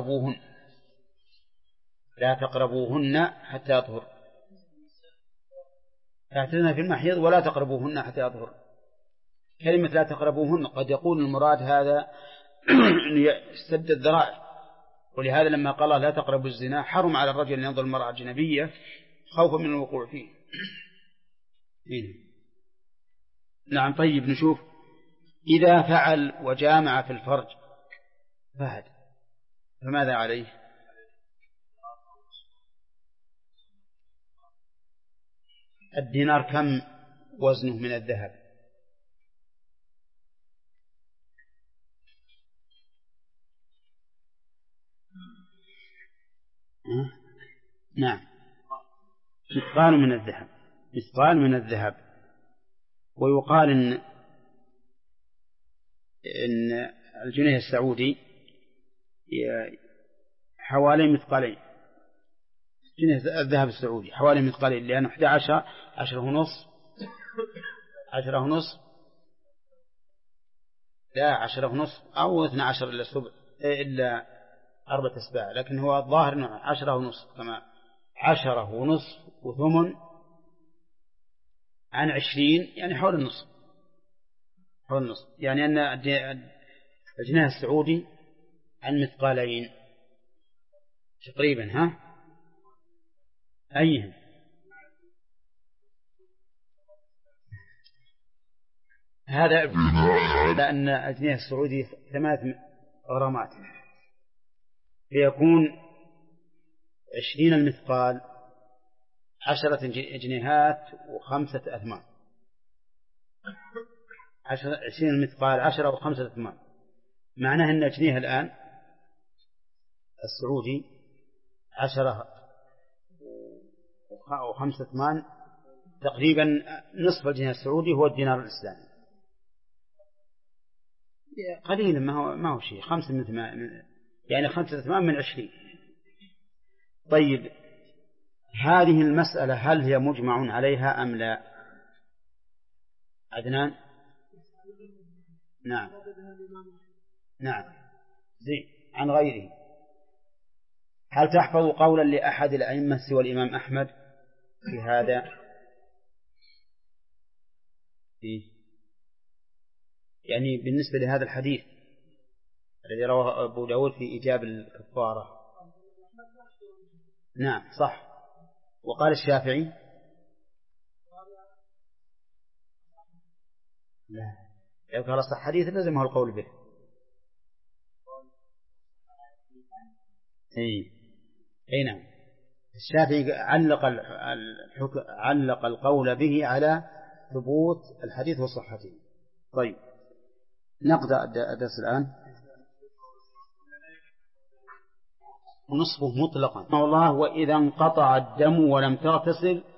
B: لا تقربوهن حتى يطهر، فاعتدنا في المحيض ولا تقربوهن حتى يطهر. كلمة لا تقربوهن قد يقول المراد هذا سد الذرائع، ولهذا لما قال الله لا تقربوا الزنا حرم على الرجل أن ينظر المرأة الأجنبية خوفا من الوقوع فيه. نعم طيب نشوف إذا فعل وجامع في الفرج فهد فماذا عليه؟ الدينار كم وزنه من الذهب؟ نعم مثقال من الذهب، مثقال من الذهب. ويقال إن الجنيه السعودي حوالي مثقالين، جنيه الذهب السعودي حوالي مثقالين، لأنه 11 10 ونص 10 ونص لا 10 ونص أو 12 إلا سبع إلا 4 أسباع، لكن هو الظاهر أنه 10 ونص، كما 10 ونص وثمن عن 20 يعني حول النصف، حول النصف، يعني أن الجنيه السعودي عن مثقالين تقريبا. ها أيهم؟ هذا لأن الجنيه السعودي 8 غرامات، فيكون 20 المثقال 10 جنيهات و5 أثمان، 20 المثقال 10 و5 أثمان، معناه أن الجنيه الآن السعودي 10 و5 أثمان، تقريبا نصف الجنيه السعودي هو الدينار الإسلامي، قليلا ما هو شيء، 5 من 8 يعني 5 أثمان من 20. طيب هذه المسألة هل هي مجمع عليها أم لا؟ عدنان؟ نعم نعم زين. عن غيره هل تحفظ قولا لأحد الأئمة سوى الإمام أحمد في هذا؟ يعني بالنسبة لهذا الحديث الذي رواه أبو داود في إيجاب الكفارة. نعم صح. وقال الشافعي لا، لو قال صح حديث لازمه القول به. اي نعم. الشافعي علق القول به على ثبوت الحديث وصحته. طيب نقرأ الدرس الآن. ونصفه مطلقا والله وإذا انقطع الدم ولم تغتسل